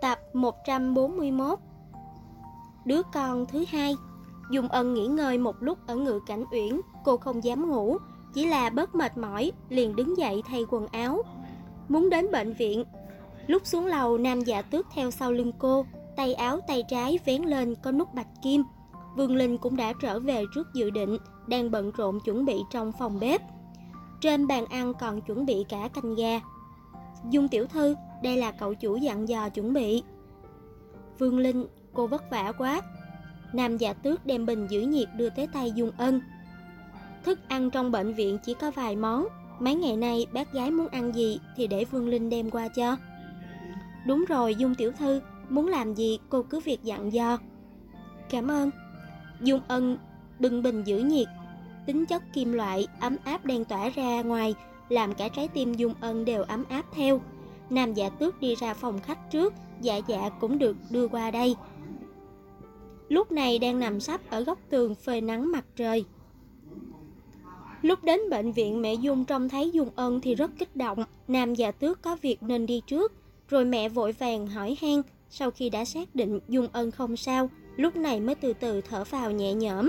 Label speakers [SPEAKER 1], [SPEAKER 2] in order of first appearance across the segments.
[SPEAKER 1] Tập 141. Đứa con thứ hai. Dung Ân nghỉ ngơi một lúc ở Ngự Cảnh Uyển, cô không dám ngủ, chỉ là bớt mệt mỏi, liền đứng dậy thay quần áo. Muốn đến bệnh viện. Lúc xuống lầu, Nam Dạ Tước theo sau lưng cô, tay áo tay trái vén lên có nút bạch kim. Vương Linh cũng đã trở về trước dự định, đang bận rộn chuẩn bị trong phòng bếp. Trên bàn ăn còn chuẩn bị cả canh gà. Dung tiểu thư, đây là cậu chủ dặn dò chuẩn bị. Vương Linh, cô vất vả quá. Nam Dạ Tước đem bình giữ nhiệt đưa tới tay Dung Ân. Thức ăn trong bệnh viện chỉ có vài món, mấy ngày nay bác gái muốn ăn gì thì để Vương Linh đem qua cho. Đúng rồi Dung tiểu thư, muốn làm gì cô cứ việc dặn dò. Cảm ơn. Dung Ân bưng bình giữ nhiệt, tính chất kim loại ấm áp đang tỏa ra ngoài, làm cả trái tim Dung Ân đều ấm áp theo. Nam Dạ Tước đi ra phòng khách trước, Dạ Dạ cũng được đưa qua đây. Lúc này đang nằm sấp ở góc tường phơi nắng mặt trời. Lúc đến bệnh viện, mẹ Dung trông thấy Dung Ân thì rất kích động. Nam Dạ Tước có việc nên đi trước, rồi mẹ vội vàng hỏi han. Sau khi đã xác định Dung Ân không sao, lúc này mới từ từ thở phào nhẹ nhõm.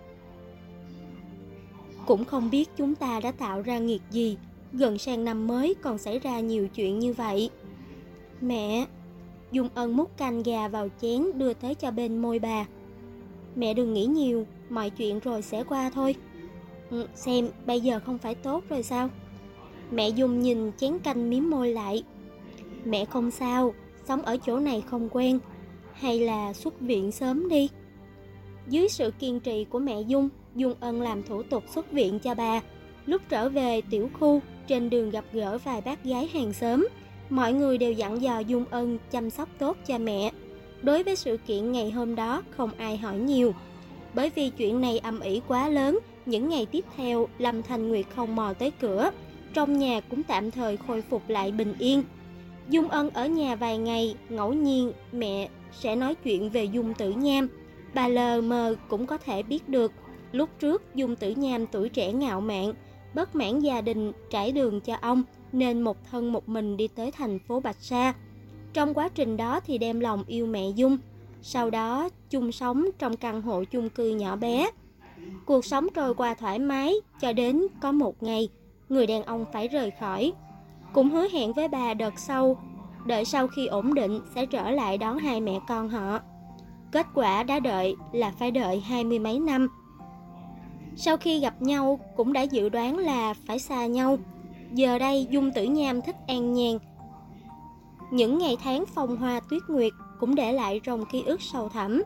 [SPEAKER 1] Cũng không biết chúng ta đã tạo ra nghiệt gì, gần sang năm mới còn xảy ra nhiều chuyện như vậy. Mẹ. Dung Ân múc canh gà vào chén đưa tới cho bên môi bà. Mẹ đừng nghĩ nhiều, mọi chuyện rồi sẽ qua thôi. Xem bây giờ không phải tốt rồi sao? Mẹ Dung nhìn chén canh mím môi lại. Mẹ không sao, sống ở chỗ này không quen. Hay là xuất viện sớm đi. Dưới sự kiên trì của mẹ Dung, Dung Ân làm thủ tục xuất viện cho bà. Lúc trở về tiểu khu, trên đường gặp gỡ vài bác gái hàng xóm. Mọi người đều dặn dò Dung Ân chăm sóc tốt cho mẹ. Đối với sự kiện ngày hôm đó không ai hỏi nhiều. Bởi vì chuyện này âm ỉ quá lớn, những ngày tiếp theo Lâm Thanh Nguyệt không mò tới cửa. Trong nhà cũng tạm thời khôi phục lại bình yên. Dung Ân ở nhà vài ngày, ngẫu nhiên mẹ sẽ nói chuyện về Dung Tử Nham. Bà lờ mờ cũng có thể biết được. Lúc trước Dung Tử Nham tuổi trẻ ngạo mạn, bất mãn gia đình trải đường cho ông, nên một thân một mình đi tới thành phố Bạch Sa. Trong quá trình đó thì đem lòng yêu mẹ Dung. Sau đó chung sống trong căn hộ chung cư nhỏ bé. Cuộc sống trôi qua thoải mái cho đến có một ngày, người đàn ông phải rời khỏi. Cũng hứa hẹn với bà đợt sau, đợi sau khi ổn định sẽ trở lại đón hai mẹ con họ. Kết quả đã đợi là phải đợi 20 mấy năm. Sau khi gặp nhau cũng đã dự đoán là phải xa nhau. Giờ đây Dung Tử Nham thích an nhàn. Những ngày tháng phong hoa tuyết nguyệt cũng để lại trong ký ức sâu thẳm.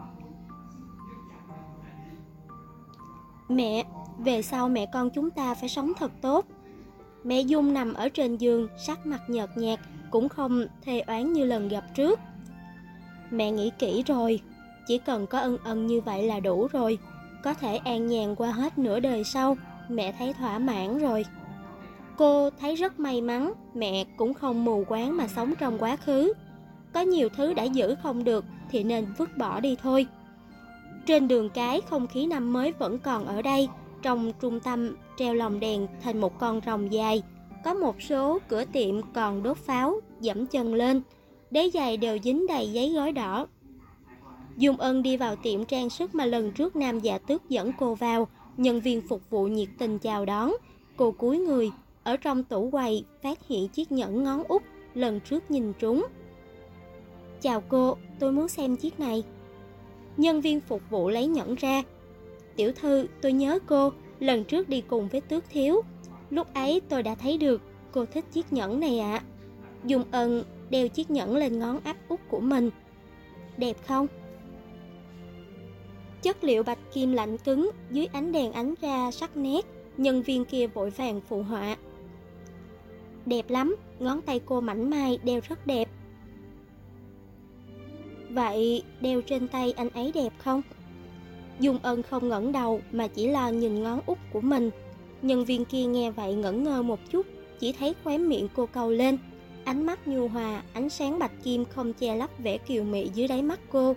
[SPEAKER 1] Mẹ, về sau mẹ con chúng ta phải sống thật tốt. Mẹ Dung nằm ở trên giường, sắc mặt nhợt nhạt, cũng không thê oán như lần gặp trước. Mẹ nghĩ kỹ rồi, chỉ cần có ân ân như vậy là đủ rồi. Có thể an nhàn qua hết nửa đời sau, mẹ thấy thỏa mãn rồi. Cô thấy rất may mắn, mẹ cũng không mù quáng mà sống trong quá khứ. Có nhiều thứ đã giữ không được thì nên vứt bỏ đi thôi. Trên đường cái, không khí năm mới vẫn còn ở đây. Trong trung tâm treo lồng đèn thành một con rồng dài. Có một số cửa tiệm còn đốt pháo, dẫm chân lên. Đế giày đều dính đầy giấy gói đỏ. Dung Ân đi vào tiệm trang sức mà lần trước Nam Dạ Tước dẫn cô vào. Nhân viên phục vụ nhiệt tình chào đón. Cô cúi người, ở trong tủ quầy phát hiện chiếc nhẫn ngón út lần trước nhìn trúng. Chào cô, tôi muốn xem chiếc này. Nhân viên phục vụ lấy nhẫn ra. Tiểu thư, tôi nhớ cô, lần trước đi cùng với Tước thiếu. Lúc ấy tôi đã thấy được, cô thích chiếc nhẫn này ạ. Dung Ân đeo chiếc nhẫn lên ngón áp út của mình. Đẹp không? Chất liệu bạch kim lạnh cứng, dưới ánh đèn ánh ra sắc nét. Nhân viên kia vội vàng phụ họa. Đẹp lắm, ngón tay cô mảnh mai, đeo rất đẹp. Vậy đeo trên tay anh ấy đẹp không? Dung Ân không ngẩng đầu mà chỉ lo nhìn ngón út của mình. Nhân viên kia nghe vậy ngẩn ngơ một chút, chỉ thấy khóe miệng cô cau lên. Ánh mắt nhu hòa, ánh sáng bạch kim không che lấp vẻ kiều mị dưới đáy mắt cô.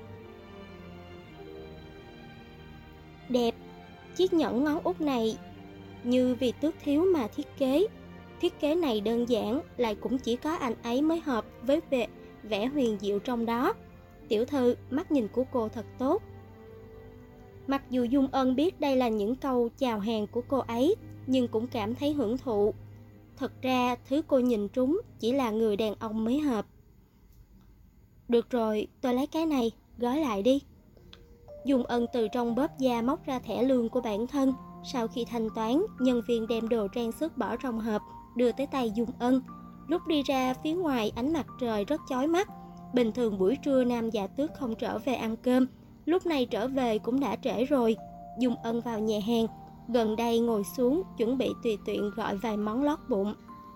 [SPEAKER 1] Đẹp, chiếc nhẫn ngón út này như vì Tước thiếu mà thiết kế. Thiết kế này đơn giản, lại cũng chỉ có anh ấy mới hợp với vẻ huyền diệu trong đó. Tiểu thư, mắt nhìn của cô thật tốt. Mặc dù Dung Ân biết đây là những câu chào hàng của cô ấy, nhưng cũng cảm thấy hưởng thụ. Thật ra, thứ cô nhìn trúng chỉ là người đàn ông mới hợp. Được rồi, tôi lấy cái này, gói lại đi. Dung Ân từ trong bóp da móc ra thẻ lương của bản thân. Sau khi thanh toán, nhân viên đem đồ trang sức bỏ trong hộp, đưa tới tay Dung Ân. Lúc đi ra phía ngoài, ánh mặt trời rất chói mắt. Bình thường buổi trưa Nam Dạ Tước không trở về ăn cơm, lúc này trở về cũng đã trễ rồi. Dung Ân vào nhà hàng, gần đây ngồi xuống chuẩn bị tùy tiện gọi vài món lót bụng.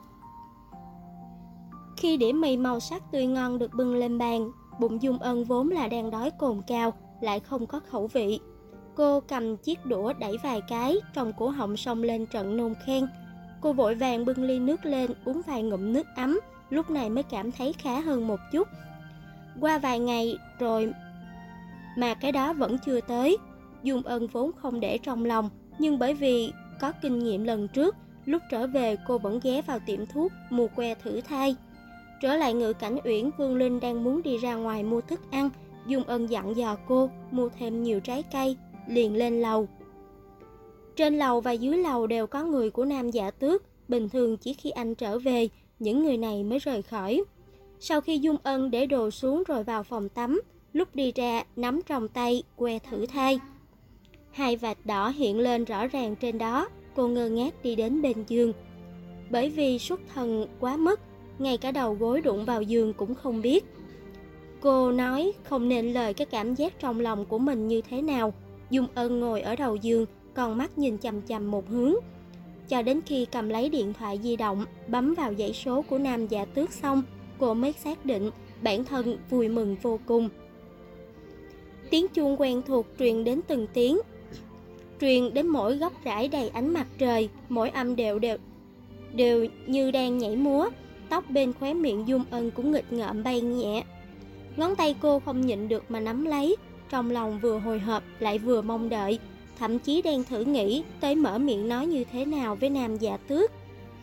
[SPEAKER 1] Khi đĩa mì màu sắc tươi ngon được bưng lên bàn, bụng Dung Ân vốn là đang đói cồn cào, lại không có khẩu vị. Cô cầm chiếc đũa đẩy vài cái, trong cổ họng xông lên trận nôn khan. Cô vội vàng bưng ly nước lên uống vài ngụm nước ấm, lúc này mới cảm thấy khá hơn một chút. Qua vài ngày rồi mà cái đó vẫn chưa tới. Dung Ân vốn không để trong lòng, nhưng bởi vì có kinh nghiệm lần trước, lúc trở về cô vẫn ghé vào tiệm thuốc mua que thử thai. Trở lại Ngự Cảnh Uyển, Vương Linh đang muốn đi ra ngoài mua thức ăn. Dung Ân dặn dò cô mua thêm nhiều trái cây, liền lên lầu. Trên lầu và dưới lầu đều có người của Nam Dạ Tước, bình thường chỉ khi anh trở về, những người này mới rời khỏi. Sau khi Dung Ân để đồ xuống rồi vào phòng tắm, lúc đi ra nắm trong tay que thử thai. Hai vạch đỏ hiện lên rõ ràng trên đó, cô ngơ ngác đi đến bên giường. Bởi vì xuất thần quá mức, ngay cả đầu gối đụng vào giường cũng không biết. Cô nói không nên lời cái cảm giác trong lòng của mình như thế nào. Dung Ân ngồi ở đầu giường, còn mắt nhìn chằm chằm một hướng. Cho đến khi cầm lấy điện thoại di động, bấm vào dãy số của Nam Dạ Tước xong, cô mới xác định bản thân vui mừng vô cùng. Tiếng chuông quen thuộc truyền đến từng tiếng, truyền đến mỗi góc rãi đầy ánh mặt trời, mỗi âm đều như đang nhảy múa. Tóc bên khóe miệng Dung Ân cũng nghịch ngợm bay nhẹ. Ngón tay cô không nhịn được mà nắm lấy, trong lòng vừa hồi hộp lại vừa mong đợi, thậm chí đang thử nghĩ tới mở miệng nói như thế nào với Nam Dạ Tước.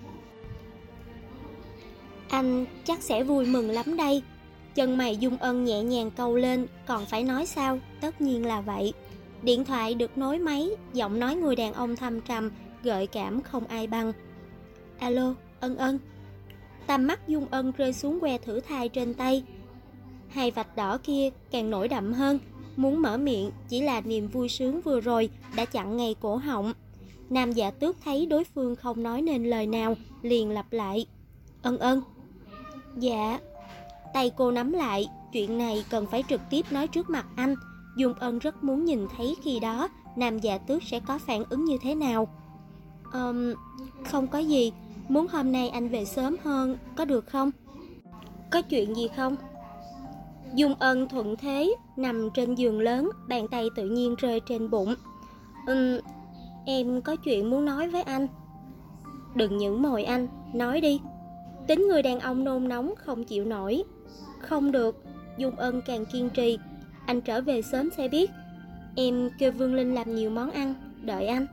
[SPEAKER 1] Anh chắc sẽ vui mừng lắm đây. Chân mày Dung Ân nhẹ nhàng cau lên, còn phải nói sao, tất nhiên là vậy. Điện thoại được nối máy, giọng nói người đàn ông thâm trầm, gợi cảm không ai bằng. Alo, Ân Ân. Tầm mắt Dung Ân rơi xuống que thử thai trên tay. Hai vạch đỏ kia càng nổi đậm hơn, muốn mở miệng chỉ là niềm vui sướng vừa rồi đã chặn ngay cổ họng. Nam Dạ Tước thấy đối phương không nói nên lời nào, liền lặp lại. Ân Ân. Dạ. Tay cô nắm lại, chuyện này cần phải trực tiếp nói trước mặt anh. Dung Ân rất muốn nhìn thấy khi đó Nam Dạ Tước sẽ có phản ứng như thế nào. Không có gì, muốn hôm nay anh về sớm hơn, có được không? Có chuyện gì không? Dung Ân thuận thế, nằm trên giường lớn, bàn tay tự nhiên rơi trên bụng. Em có chuyện muốn nói với anh. Đừng những mồi anh, nói đi. Tính người đàn ông nôn nóng không chịu nổi. Không được, Dung Ân càng kiên trì. Anh trở về sớm sẽ biết. Em kêu Vương Linh làm nhiều món ăn, đợi anh.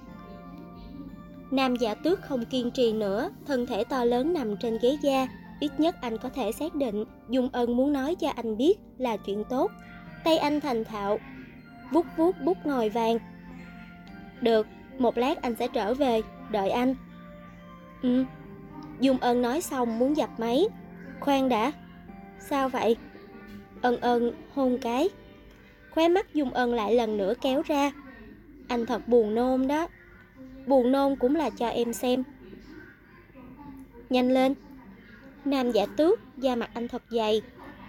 [SPEAKER 1] Nam Dạ Tước không kiên trì nữa, thân thể to lớn nằm trên ghế da. Ít nhất anh có thể xác định Dung Ân muốn nói cho anh biết là chuyện tốt. Tay anh thành thạo vuốt vuốt bút ngòi vàng. Được, một lát anh sẽ trở về, đợi anh. Dung Ân nói xong muốn dập máy. Khoan đã. Sao vậy? Ân Ân hôn cái. Khóe mắt Dung Ân lại lần nữa kéo ra. Anh thật buồn nôn đó. Buồn nôn cũng là cho em xem. Nhanh lên. Nam Dạ Tước, da mặt anh thật dày.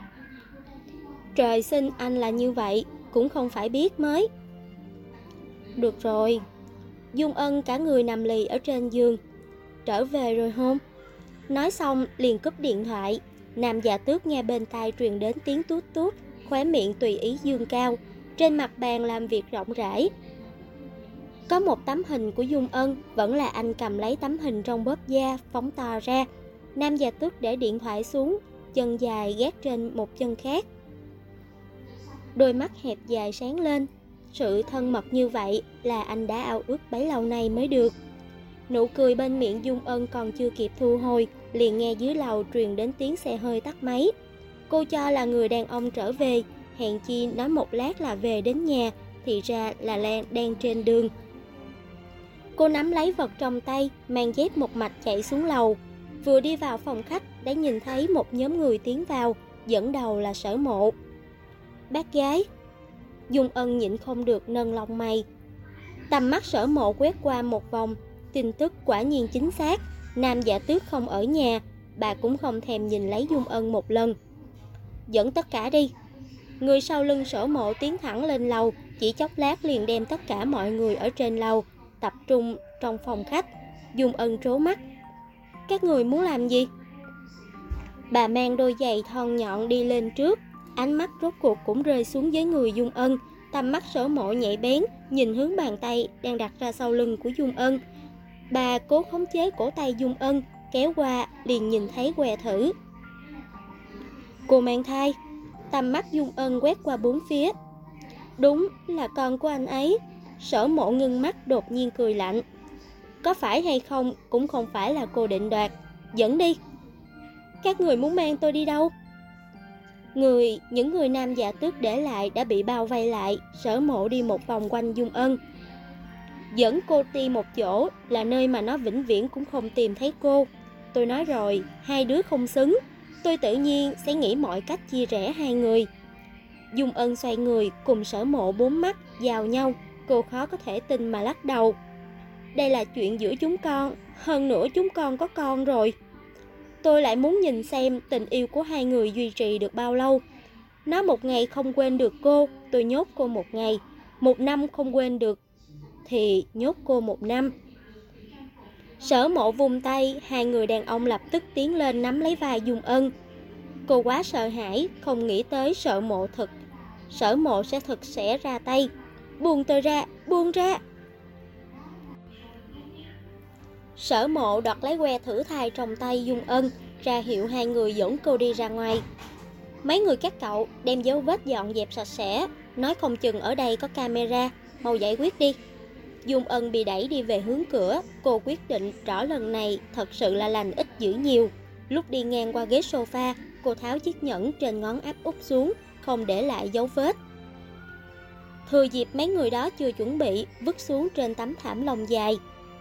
[SPEAKER 1] Trời sinh anh là như vậy, cũng không phải biết mới. Được rồi. Dung Ân cả người nằm lì ở trên giường. Trở về rồi hôn. Nói xong liền cúp điện thoại. Nam Dạ Tước nghe bên tai truyền đến tiếng tút tút, khóe miệng tùy ý dương cao. Trên mặt bàn làm việc rộng rãi có một tấm hình của Dung Ân, vẫn là anh cầm lấy tấm hình trong bóp da, phóng to ra. Nam Dạ Tước để điện thoại xuống, chân dài gác trên một chân khác. Đôi mắt hẹp dài sáng lên. Sự thân mật như vậy là anh đã ao ước bấy lâu nay mới được. Nụ cười bên miệng Dung Ân còn chưa kịp thu hồi, liền nghe dưới lầu truyền đến tiếng xe hơi tắt máy. Cô cho là người đàn ông trở về, hèn chi nói một lát là về đến nhà, thì ra là Lan đang trên đường. Cô nắm lấy vật trong tay, mang dép một mạch chạy xuống lầu. Vừa đi vào phòng khách đã nhìn thấy một nhóm người tiến vào, dẫn đầu là Sở Mộ. Bác gái. Dung Ân nhịn không được nâng lông mày. Tầm mắt Sở Mộ quét qua một vòng, tin tức quả nhiên chính xác, Nam Dạ Tước không ở nhà, bà cũng không thèm nhìn lấy Dung Ân một lần. Dẫn tất cả đi. Người sau lưng Sở Mộ tiến thẳng lên lầu, chỉ chốc lát liền đem tất cả mọi người ở trên lầu tập trung trong phòng khách. Dung Ân trố mắt. Các người muốn làm gì? Bà mang đôi giày thon nhọn đi lên trước, ánh mắt rốt cuộc cũng rơi xuống dưới người Dung Ân. Tầm mắt Sở Mộ nhạy bén, nhìn hướng bàn tay đang đặt ra sau lưng của Dung Ân. Bà cố khống chế cổ tay Dung Ân, kéo qua liền nhìn thấy que thử. Cô mang thai. Tầm mắt Dung Ân quét qua bốn phía. Đúng là con của anh ấy. Sở Mộ ngưng mắt đột nhiên cười lạnh. Có phải hay không cũng không phải là cô định đoạt. Dẫn đi. Các người muốn mang tôi đi đâu? Những người Nam Dạ Tước để lại đã bị bao vây lại. Sở Mộ đi một vòng quanh Dung Ân. Dẫn cô đi một chỗ là nơi mà nó vĩnh viễn cũng không tìm thấy cô. Tôi nói rồi, hai đứa không xứng. Tôi tự nhiên sẽ nghĩ mọi cách chia rẽ hai người. Dung Ân xoay người cùng Sở Mộ bốn mắt giao nhau. Cô khó có thể tin mà lắc đầu. Đây là chuyện giữa chúng con. Hơn nữa chúng con có con rồi. Tôi lại muốn nhìn xem tình yêu của hai người duy trì được bao lâu. Nó một ngày không quên được cô, tôi nhốt cô một ngày. Một năm không quên được thì nhốt cô một năm. Sở Mộ vung tay, hai người đàn ông lập tức tiến lên nắm lấy vai Dung Ân. Cô quá sợ hãi, không nghĩ tới Sở Mộ sẽ ra tay. Buông tôi ra, buông ra. Sở Mộ đoạt lấy que thử thai trong tay Dung Ân, ra hiệu hai người dẫn cô đi ra ngoài. Mấy người các cậu đem dấu vết dọn dẹp sạch sẽ, nói không chừng ở đây có camera, mau giải quyết đi. Dung Ân bị đẩy đi về hướng cửa, cô quyết định rõ lần này thật sự là lành ít dữ nhiều. Lúc đi ngang qua ghế sofa, cô tháo chiếc nhẫn trên ngón áp út xuống, không để lại dấu vết. Thừa dịp mấy người đó chưa chuẩn bị, vứt xuống trên tấm thảm lông dài.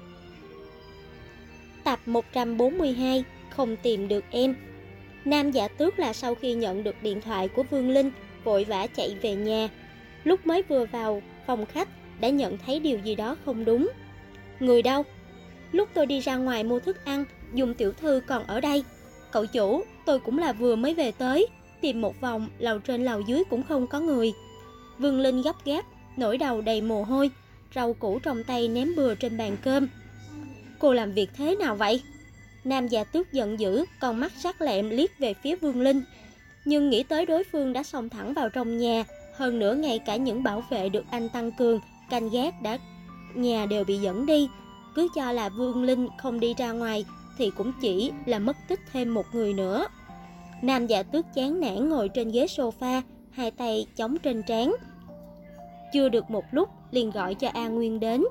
[SPEAKER 1] Tập 142, không tìm được em. Nam Dạ Tước là sau khi nhận được điện thoại của Vương Linh, vội vã chạy về nhà. Lúc mới vừa vào phòng khách, đã nhận thấy điều gì đó không đúng. Người đâu? Lúc tôi đi ra ngoài mua thức ăn, Dung tiểu thư còn ở đây. Cậu chủ, tôi cũng là vừa mới về tới, tìm một vòng, lầu trên lầu dưới cũng không có người. Vương Linh gấp gáp, nỗi đầu đầy mồ hôi, rau củ trong tay ném bừa trên bàn cơm. Cô làm việc thế nào vậy? Nam Dạ Tước giận dữ, con mắt sắc lẹm liếc về phía Vương Linh. Nhưng nghĩ tới đối phương đã xông thẳng vào trong nhà, hơn nữa ngay cả những bảo vệ được anh tăng cường, canh gác nhà đều bị dẫn đi. Cứ cho là Vương Linh không đi ra ngoài thì cũng chỉ là mất tích thêm một người nữa. Nam Dạ Tước chán nản ngồi trên ghế sofa, hai tay chống trên trán. Chưa được một lúc liền gọi cho A Nguyên đến.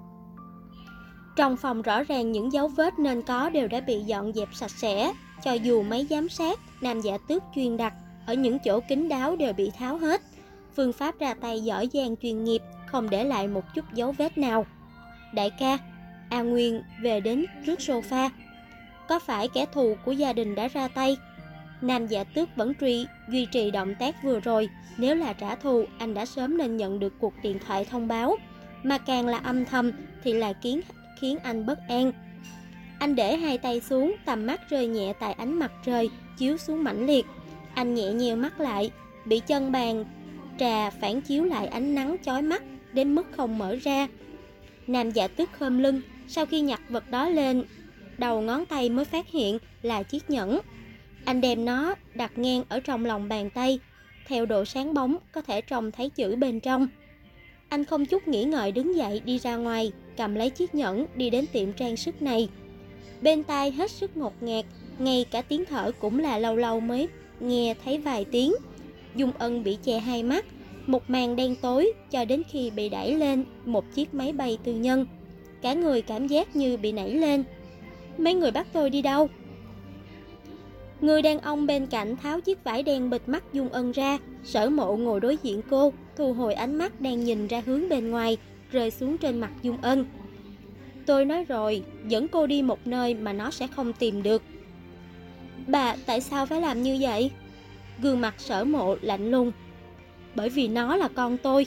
[SPEAKER 1] Trong phòng rõ ràng những dấu vết nên có đều đã bị dọn dẹp sạch sẽ. Cho dù máy giám sát, Nam Dạ Tước chuyên đặt ở những chỗ kín đáo đều bị tháo hết. Phương pháp ra tay giỏi giang chuyên nghiệp, không để lại một chút dấu vết nào. Đại ca, A Nguyên về đến trước sofa. Có phải kẻ thù của gia đình đã ra tay? Nam Dạ Tước vẫn duy trì động tác vừa rồi. Nếu là trả thù, anh đã sớm nên nhận được cuộc điện thoại thông báo. Mà càng là âm thầm thì là khiến anh bất an. Anh để hai tay xuống, tầm mắt rơi nhẹ tại ánh mặt trời chiếu xuống mãnh liệt. Anh nhẹ nheo mắt lại, bị chân bàn trà phản chiếu lại ánh nắng chói mắt đến mức không mở ra. Nam Dạ Tước khom lưng, sau khi nhặt vật đó lên, đầu ngón tay mới phát hiện là chiếc nhẫn. Anh đem nó đặt ngang ở trong lòng bàn tay, theo độ sáng bóng có thể trông thấy chữ bên trong. Anh không chút nghĩ ngợi đứng dậy đi ra ngoài, cầm lấy chiếc nhẫn đi đến tiệm trang sức này. Bên tai hết sức ngột ngạt, ngay cả tiếng thở cũng là lâu lâu mới nghe thấy vài tiếng. Dung Ân bị che hai mắt, một màn đen tối cho đến khi bị đẩy lên một chiếc máy bay tư nhân. Cả người cảm giác như bị nảy lên. Mấy người bắt tôi đi đâu? Người đàn ông bên cạnh tháo chiếc vải đen bịt mắt Dung Ân ra. Sở Mộ ngồi đối diện cô, thu hồi ánh mắt đang nhìn ra hướng bên ngoài, rơi xuống trên mặt Dung Ân. Tôi nói rồi, dẫn cô đi một nơi mà nó sẽ không tìm được. Bà tại sao phải làm như vậy? Gương mặt Sở Mộ lạnh lùng. Bởi vì nó là con tôi.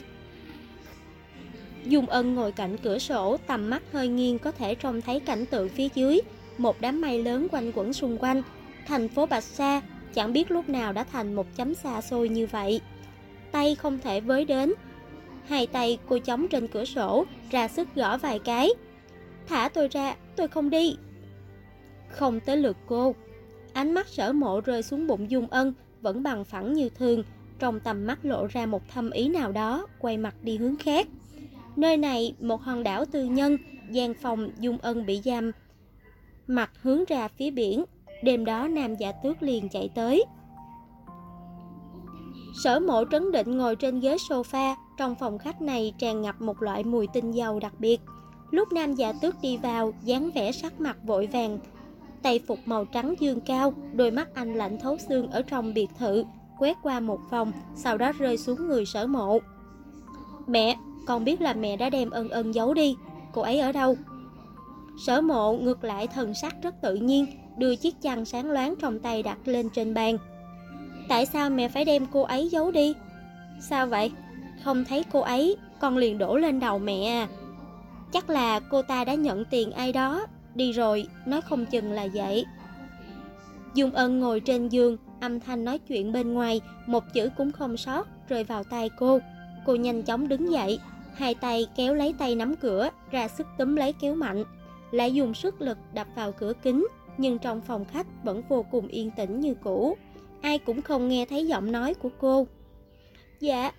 [SPEAKER 1] Dung Ân ngồi cạnh cửa sổ, tầm mắt hơi nghiêng có thể trông thấy cảnh tượng phía dưới. Một đám mây lớn quanh quẩn xung quanh. Thành phố Bạch Sa chẳng biết lúc nào đã thành một chấm xa xôi như vậy. Tay không thể với đến. Hai tay cô chống trên cửa sổ, ra sức gõ vài cái. Thả tôi ra, tôi không đi. Không tới lượt cô. Ánh mắt Sở Mộ rơi xuống bụng Dung Ân, vẫn bằng phẳng như thường. Trong tầm mắt lộ ra một thâm ý nào đó, quay mặt đi hướng khác. Nơi này một hòn đảo tư nhân, gian phòng Dung Ân bị giam mặt hướng ra phía biển. Đêm đó Nam Dạ Tước liền chạy tới. Sở Mộ trấn định ngồi trên ghế sofa. Trong phòng khách này tràn ngập một loại mùi tinh dầu đặc biệt. Lúc Nam Dạ Tước đi vào, dáng vẻ sắc mặt vội vàng, tay phục màu trắng dương cao, đôi mắt anh lạnh thấu xương ở trong biệt thự, quét qua một vòng, sau đó rơi xuống người Sở Mộ. Mẹ, con biết là mẹ đã đem Ân Ân giấu đi, cô ấy ở đâu? Sở Mộ ngược lại thần sắc rất tự nhiên, đưa chiếc chăn sáng loáng trong tay đặt lên trên bàn. Tại sao mẹ phải đem cô ấy giấu đi? Sao vậy? Không thấy cô ấy, con liền đổ lên đầu mẹ à? Chắc là cô ta đã nhận tiền ai đó, đi rồi, nói không chừng là vậy. Dung Ân ngồi trên giường, âm thanh nói chuyện bên ngoài, một chữ cũng không sót, rơi vào tai cô. Cô nhanh chóng đứng dậy, hai tay kéo lấy tay nắm cửa, ra sức túm lấy kéo mạnh, lại dùng sức lực đập vào cửa kính, nhưng trong phòng khách vẫn vô cùng yên tĩnh như cũ. Ai cũng không nghe thấy giọng nói của cô. Dạ.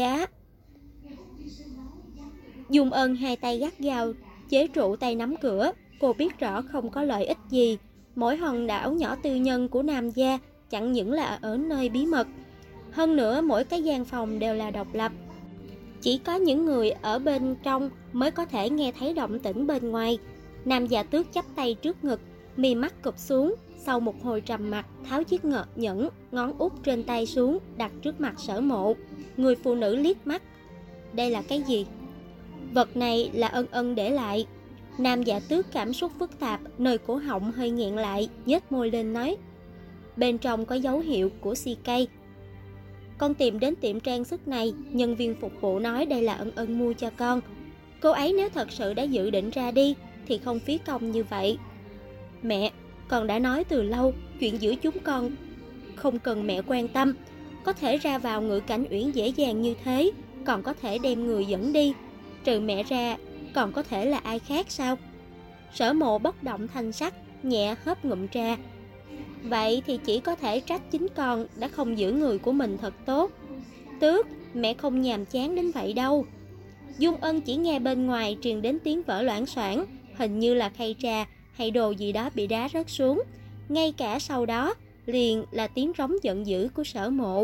[SPEAKER 1] Dung Ân hai tay gắt gao chế trụ tay nắm cửa. Cô biết rõ không có lợi ích gì. Mỗi hòn đảo nhỏ tư nhân của Nam gia chẳng những là ở nơi bí mật, hơn nữa mỗi cái gian phòng đều là độc lập. Chỉ có những người ở bên trong mới có thể nghe thấy động tĩnh bên ngoài. Nam Dạ Tước chắp tay trước ngực, mi mắt cụp xuống, sau một hồi trầm mặc tháo chiếc nhẫn ngón út trên tay xuống, đặt trước mặt Sở Mộ. Người phụ nữ liếc mắt. Đây là cái gì? Vật này là Ân Ân để lại. Nam Dạ Tước cảm xúc phức tạp, nơi cổ họng hơi nghẹn lại, nhếch môi lên nói. Bên trong có dấu hiệu của CK. Con tìm đến tiệm trang sức này, nhân viên phục vụ nói đây là Ân Ân mua cho con. Cô ấy nếu thật sự đã dự định ra đi thì không phí công như vậy. Mẹ, con đã nói từ lâu, chuyện giữa chúng con không cần mẹ quan tâm. Có thể ra vào Ngự Cảnh Uyển dễ dàng như thế, còn có thể đem người dẫn đi. Trừ mẹ ra, còn có thể là ai khác sao? Sở Mộ bất động thanh sắc, nhẹ hớp ngụm trà. Vậy thì chỉ có thể trách chính con đã không giữ người của mình thật tốt. Tước, mẹ không nhàm chán đến vậy đâu. Dung Ân chỉ nghe bên ngoài truyền đến tiếng vỡ loảng xoảng, hình như là khay trà hay đồ gì đó bị đá rớt xuống. Ngay cả sau đó liền là tiếng rống giận dữ của Sở Mộ.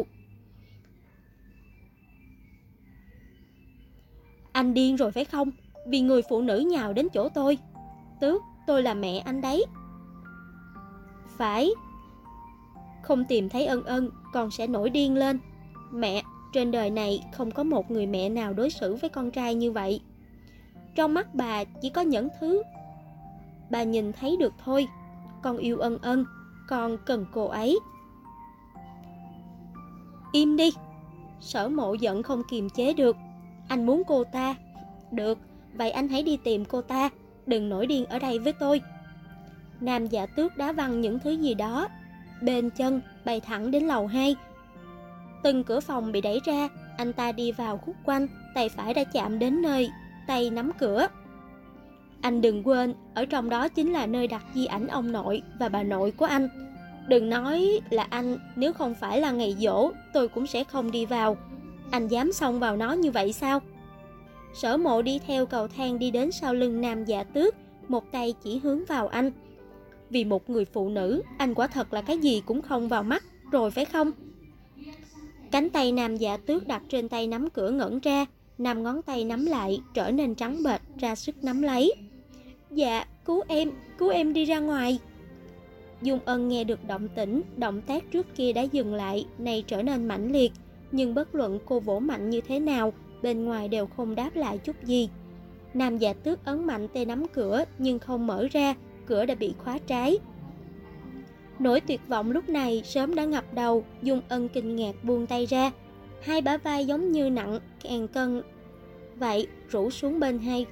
[SPEAKER 1] Anh điên rồi phải không? Vì người phụ nữ nhào đến chỗ tôi. Tước, tôi là mẹ anh đấy. Phải. Không tìm thấy Ân Ân, con sẽ nổi điên lên. Mẹ, trên đời này không có một người mẹ nào đối xử với con trai như vậy. Trong mắt bà chỉ có những thứ bà nhìn thấy được thôi. Con yêu Ân Ân, con cần cô ấy. Im đi. Sở Mộ giận không kiềm chế được. Anh muốn cô ta. Được, vậy anh hãy đi tìm cô ta, đừng nổi điên ở đây với tôi. Nam Dạ Tước đá văng những thứ gì đó bên chân, bay thẳng đến lầu 2. Từng cửa phòng bị đẩy ra, anh ta đi vào khúc quanh, tay phải đã chạm đến nơi tay nắm cửa. Anh đừng quên, ở trong đó chính là nơi đặt di ảnh ông nội và bà nội của anh. Đừng nói là anh, nếu không phải là ngày giỗ, tôi cũng sẽ không đi vào. Anh dám xông vào nó như vậy sao? Sở Mộ đi theo cầu thang đi đến sau lưng Nam Dạ Tước, một tay chỉ hướng vào anh. Vì một người phụ nữ, anh quả thật là cái gì cũng không vào mắt, rồi phải không? Cánh tay Nam Dạ Tước đặt trên tay nắm cửa ngẩn ra, 5 ngón tay nắm lại, trở nên trắng bệch, ra sức nắm lấy. Dạ, cứu em đi ra ngoài. Dung Ân nghe được động tĩnh, động tác trước kia đã dừng lại, nay trở nên mãnh liệt. Nhưng bất luận cô vỗ mạnh như thế nào, bên ngoài đều không đáp lại chút gì. Nam Dạ Tước ấn mạnh tay nắm cửa nhưng không mở ra, cửa đã bị khóa trái. Nỗi tuyệt vọng lúc này sớm đã ngập đầu, Dung Ân kinh ngạc buông tay ra. Hai bả vai giống như nặng ngàn cân vậy, rũ xuống bên hai.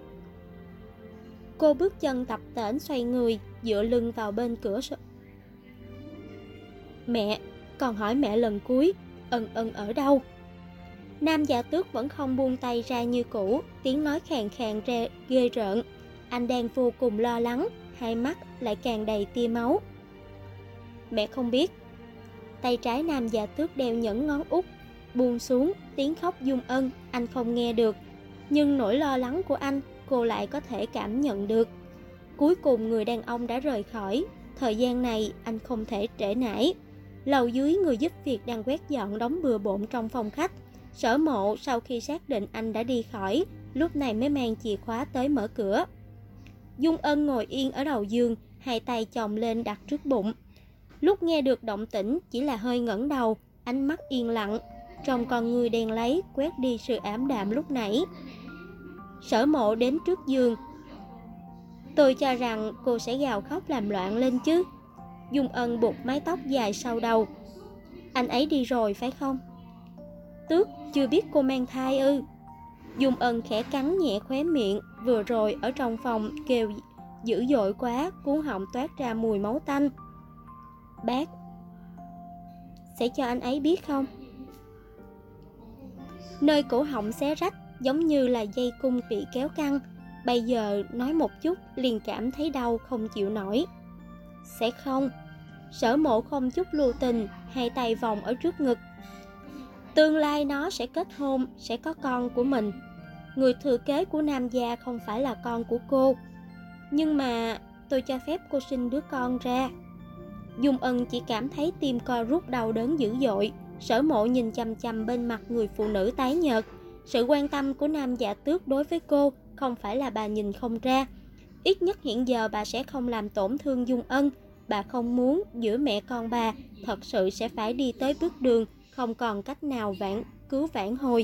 [SPEAKER 1] Cô bước chân tập tễnh xoay người, dựa lưng vào bên cửa. Mẹ, còn hỏi mẹ lần cuối, Ân ở đâu? Nam Dạ Tước vẫn không buông tay ra như cũ, tiếng nói khàn khàn ghê rợn. Anh đang vô cùng lo lắng, hai mắt lại càng đầy tia máu. Mẹ không biết. Tay trái Nam Dạ Tước đeo nhẫn ngón út buông xuống, tiếng khóc Dung Ân anh không nghe được, nhưng nỗi lo lắng của anh cô lại có thể cảm nhận được. Cuối cùng người đàn ông đã rời khỏi, thời gian này anh không thể trễ nải. Lầu dưới người giúp việc đang quét dọn đống bừa bộn trong phòng khách. Sở Mộ sau khi xác định anh đã đi khỏi, lúc này mới mang chìa khóa tới mở cửa. Dung Ân ngồi yên ở đầu giường, hai tay chồng lên đặt trước bụng. Lúc nghe được động tĩnh chỉ là hơi ngẩng đầu, ánh mắt yên lặng, trong con người đen láy quét đi sự ảm đạm lúc nãy. Sở Mộ đến trước giường. Tôi cho rằng cô sẽ gào khóc làm loạn lên chứ. Dung Ân buộc mái tóc dài sau đầu. Anh ấy đi rồi phải không? Tước chưa biết cô mang thai ư? Dung Ân khẽ cắn nhẹ khóe miệng, vừa rồi ở trong phòng kêu dữ dội quá, cuống họng toát ra mùi máu tanh. Bác sẽ cho anh ấy biết không? Nơi cổ họng xé rách giống như là dây cung bị kéo căng, bây giờ nói một chút liền cảm thấy đau không chịu nổi. Sẽ không. Sở Mộ không chút lưu tình, hai tay vòng ở trước ngực. Tương lai nó sẽ kết hôn, sẽ có con của mình. Người thừa kế của Nam gia không phải là con của cô. Nhưng mà tôi cho phép cô sinh đứa con ra. Dung Ân chỉ cảm thấy tim co rút đau đớn dữ dội. Sở Mộ nhìn chằm chằm bên mặt người phụ nữ tái nhợt. Sự quan tâm của Nam Dạ Tước đối với cô không phải là bà nhìn không ra. Ít nhất hiện giờ bà sẽ không làm tổn thương Dung Ân. Bà không muốn giữa mẹ con bà thật sự sẽ phải đi tới bước đường không còn cách nào vãn hồi.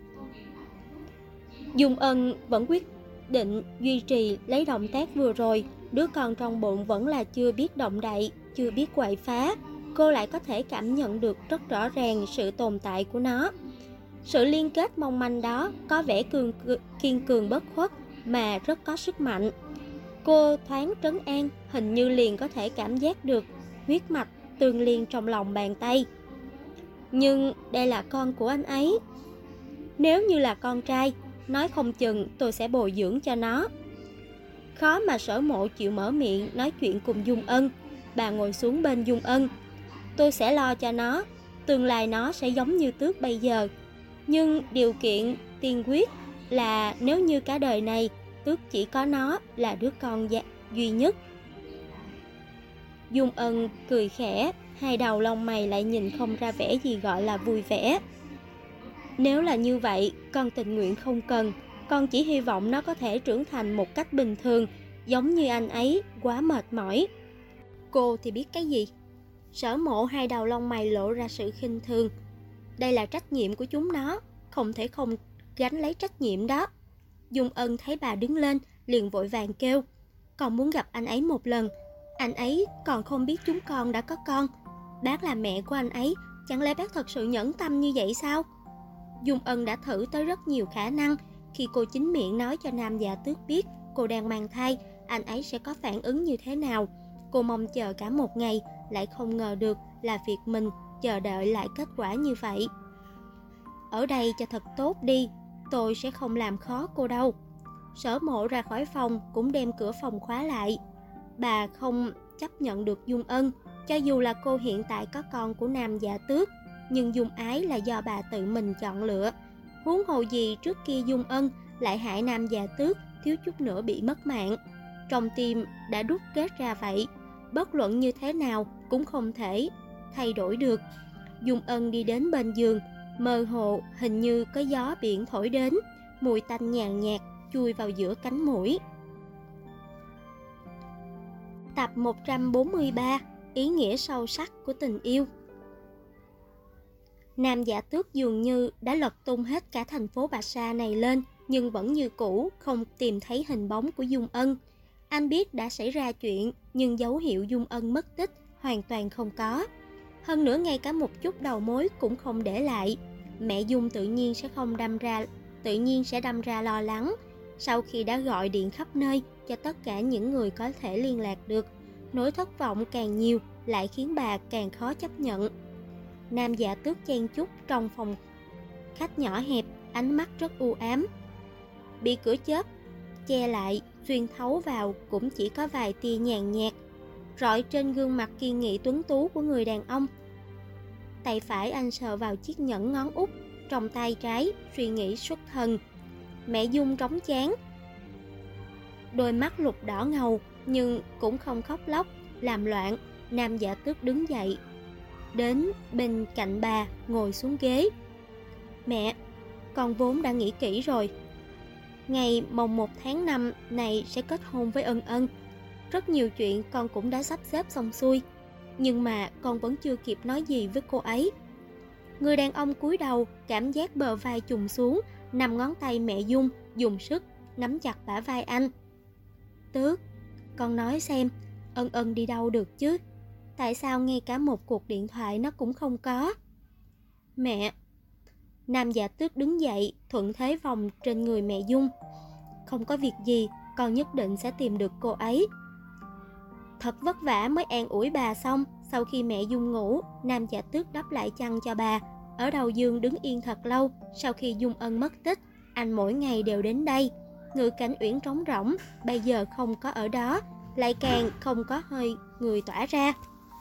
[SPEAKER 1] Dung Ân vẫn quyết định duy trì lấy động tác vừa rồi. Đứa con trong bụng vẫn là chưa biết động đậy, chưa biết quậy phá. Cô lại có thể cảm nhận được rất rõ ràng sự tồn tại của nó. Sự liên kết mong manh đó có vẻ kiên cường bất khuất mà rất có sức mạnh. Cô thoáng trấn an, hình như liền có thể cảm giác được huyết mạch tương liên trong lòng bàn tay. Nhưng đây là con của anh ấy. Nếu như là con trai, nói không chừng tôi sẽ bồi dưỡng cho nó. Khó mà Sở Mộ chịu mở miệng nói chuyện cùng Dung Ân. Bà ngồi xuống bên Dung Ân. Tôi sẽ lo cho nó, tương lai nó sẽ giống như Tước bây giờ. Nhưng điều kiện tiên quyết là nếu như cả đời này Tước chỉ có nó là đứa con duy nhất. Dung Ân cười khẽ, hai đầu lông mày lại nhìn không ra vẻ gì gọi là vui vẻ. Nếu là như vậy, con tình nguyện không cần. Con chỉ hy vọng nó có thể trưởng thành một cách bình thường, giống như anh ấy, quá mệt mỏi. Cô thì biết cái gì? Sở Mộ hai đầu lông mày lộ ra sự khinh thường. Đây là trách nhiệm của chúng nó, không thể không gánh lấy trách nhiệm đó. Dung Ân thấy bà đứng lên, liền vội vàng kêu. Con muốn gặp anh ấy một lần. Anh ấy còn không biết chúng con đã có con. Bác là mẹ của anh ấy, chẳng lẽ bác thật sự nhẫn tâm như vậy sao? Dung Ân đã thử tới rất nhiều khả năng. Khi cô chính miệng nói cho Nam Dạ Tước biết cô đang mang thai, anh ấy sẽ có phản ứng như thế nào. Cô mong chờ cả một ngày, lại không ngờ được là việc mình chờ đợi lại kết quả như vậy. Ở đây cho thật tốt đi, tôi sẽ không làm khó cô đâu. Sở Mộ ra khỏi phòng cũng đem cửa phòng khóa lại. Bà không chấp nhận được Dung Ân. Cho dù là cô hiện tại có con của Nam Dạ Tước, nhưng Dung Ái là do bà tự mình chọn lựa. Huống hồ gì trước kia Dung Ân lại hại Nam Dạ Tước thiếu chút nữa bị mất mạng. Trong tim đã đúc kết ra vậy, bất luận như thế nào cũng không thể thay đổi được. Dung Ân đi đến bên giường, mơ hồ hình như có gió biển thổi đến, mùi tanh nhàn nhạt chui vào giữa cánh mũi. Tập 143. Ý nghĩa sâu sắc của tình yêu. Nam Giả Tước dường như đã lật tung hết cả thành phố Bạch Sa này lên, nhưng vẫn như cũ, không tìm thấy hình bóng của Dung Ân. Anh biết đã xảy ra chuyện, nhưng dấu hiệu Dung Ân mất tích hoàn toàn không có. Hơn nữa ngay cả một chút đầu mối cũng không để lại. Mẹ Dung tự nhiên sẽ đâm ra lo lắng. Sau khi đã gọi điện khắp nơi cho tất cả những người có thể liên lạc được, nỗi thất vọng càng nhiều lại khiến bà càng khó chấp nhận. Nam Giả Tước chen chúc trong phòng khách nhỏ hẹp, ánh mắt rất u ám. Bị cửa chớp che lại, xuyên thấu vào cũng chỉ có vài tia nhàn nhạt rọi trên gương mặt kiên nghị tuấn tú của người đàn ông. Tay phải anh sờ vào chiếc nhẫn ngón út, trong tay trái suy nghĩ xuất thần. Mẹ Dung trống chán, đôi mắt lục đỏ ngầu nhưng cũng không khóc lóc làm loạn. Nam Giả Tước đứng dậy, đến bên cạnh bà ngồi xuống ghế. Mẹ, con vốn đã nghĩ kỹ rồi. Ngày mồng 1 tháng 5 này sẽ kết hôn với Ân Ân. Rất nhiều chuyện con cũng đã sắp xếp xong xuôi, nhưng mà con vẫn chưa kịp nói gì với cô ấy. Người đàn ông cúi đầu, cảm giác bờ vai trùng xuống, 5 ngón tay mẹ Dung dùng sức nắm chặt bả vai anh. Tước, con nói xem, Ân Ân đi đâu được chứ? Tại sao ngay cả một cuộc điện thoại nó cũng không có? Mẹ. Nam Giả Tước đứng dậy, thuận thế vòng trên người mẹ Dung. Không có việc gì, con nhất định sẽ tìm được cô ấy. Thật vất vả mới an ủi bà xong. Sau khi mẹ Dung ngủ, Nam Giả Tước đắp lại chăn cho bà. Ở đầu giường đứng yên thật lâu. Sau khi Dung Ân mất tích, anh mỗi ngày đều đến đây. Ngự cảnh uyển trống rỗng, bây giờ không có ở đó, lại càng không có hơi người tỏa ra.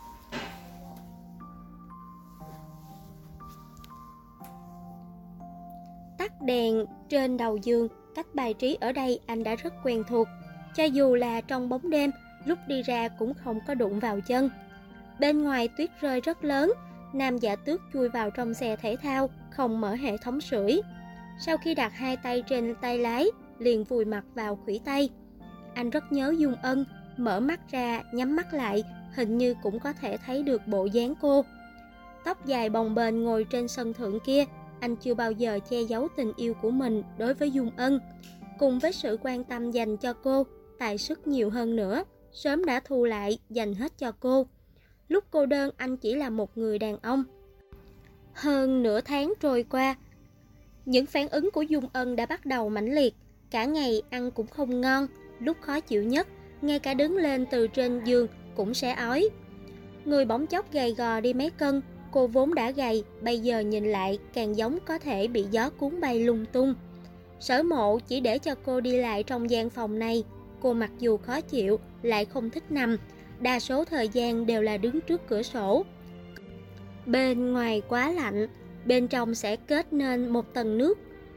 [SPEAKER 1] Tắt đèn trên đầu giường, cách bài trí ở đây anh đã rất quen thuộc. Cho dù là trong bóng đêm, lúc đi ra cũng không có đụng vào chân. Bên ngoài tuyết rơi rất lớn. Nam Giả Tước chui vào trong xe thể thao, không mở hệ thống sưởi. Sau khi đặt hai tay trên tay lái, liền vùi mặt vào khuỷu tay. Anh rất nhớ Dung Ân, mở mắt ra, nhắm mắt lại, hình như cũng có thể thấy được bộ dáng cô. Tóc dài bồng bềnh ngồi trên sân thượng kia, anh chưa bao giờ che giấu tình yêu của mình đối với Dung Ân. Cùng với sự quan tâm dành cho cô, tài sức nhiều hơn nữa, sớm đã thu lại, dành hết cho cô. Lúc cô đơn anh chỉ là một người đàn ông. Hơn nửa tháng trôi qua, những phản ứng của Dung Ân đã bắt đầu mãnh liệt. Cả ngày ăn cũng không ngon, lúc khó chịu nhất, ngay cả đứng lên từ trên giường cũng sẽ ói. Người bỗng chốc gầy gò đi mấy cân, cô vốn đã gầy, bây giờ nhìn lại càng giống có thể bị gió cuốn bay lung tung. Sở Mộ chỉ để cho cô đi lại trong gian phòng này. Cô mặc dù khó chịu, lại không thích nằm, đa số thời gian đều là đứng trước cửa sổ. Bên ngoài quá lạnh, bên trong sẽ kết nên một tầng nước.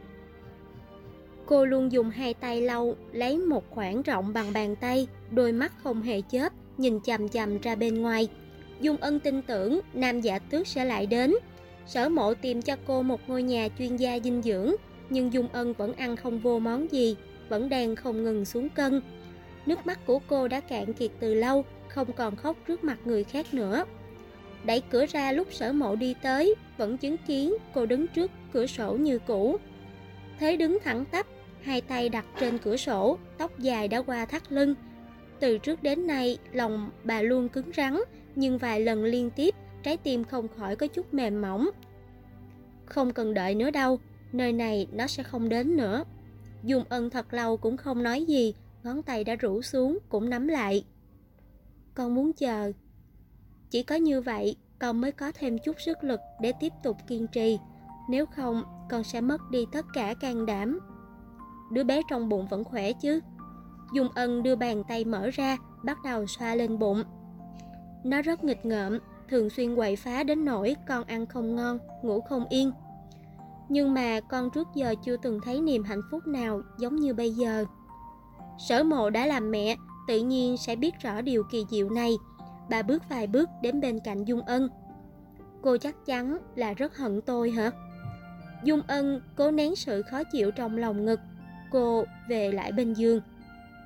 [SPEAKER 1] Cô luôn dùng hai tay lau lấy một khoảng rộng bằng bàn tay, đôi mắt không hề chớp, nhìn chằm chằm ra bên ngoài. Dung Ân tin tưởng Nam Giả Tước sẽ lại đến. Sở Mộ tìm cho cô một ngôi nhà chuyên gia dinh dưỡng, nhưng Dung Ân vẫn ăn không vô món gì, vẫn đang không ngừng xuống cân. Nước mắt của cô đã cạn kiệt từ lâu, không còn khóc trước mặt người khác nữa. Đẩy cửa ra lúc Sở Mộ đi tới, vẫn chứng kiến cô đứng trước cửa sổ như cũ. Thế đứng thẳng tắp, hai tay đặt trên cửa sổ, tóc dài đã qua thắt lưng. Từ trước đến nay, lòng bà luôn cứng rắn, nhưng vài lần liên tiếp, trái tim không khỏi có chút mềm mỏng. Không cần đợi nữa đâu, nơi này nó sẽ không đến nữa. Dung Ân thật lâu cũng không nói gì, ngón tay đã rũ xuống cũng nắm lại. Con muốn chờ. Chỉ có như vậy, con mới có thêm chút sức lực để tiếp tục kiên trì. Nếu không, con sẽ mất đi tất cả can đảm. Đứa bé trong bụng vẫn khỏe chứ? Dung Ân đưa bàn tay mở ra, bắt đầu xoa lên bụng. Nó rất nghịch ngợm, thường xuyên quậy phá đến nỗi con ăn không ngon, ngủ không yên. Nhưng mà con trước giờ chưa từng thấy niềm hạnh phúc nào giống như bây giờ. Sở Mộ đã làm mẹ, tự nhiên sẽ biết rõ điều kỳ diệu này. Bà bước vài bước đến bên cạnh Dung Ân. Cô chắc chắn là rất hận tôi hả? Dung Ân cố nén sự khó chịu trong lòng ngực. Cô về lại bên giường.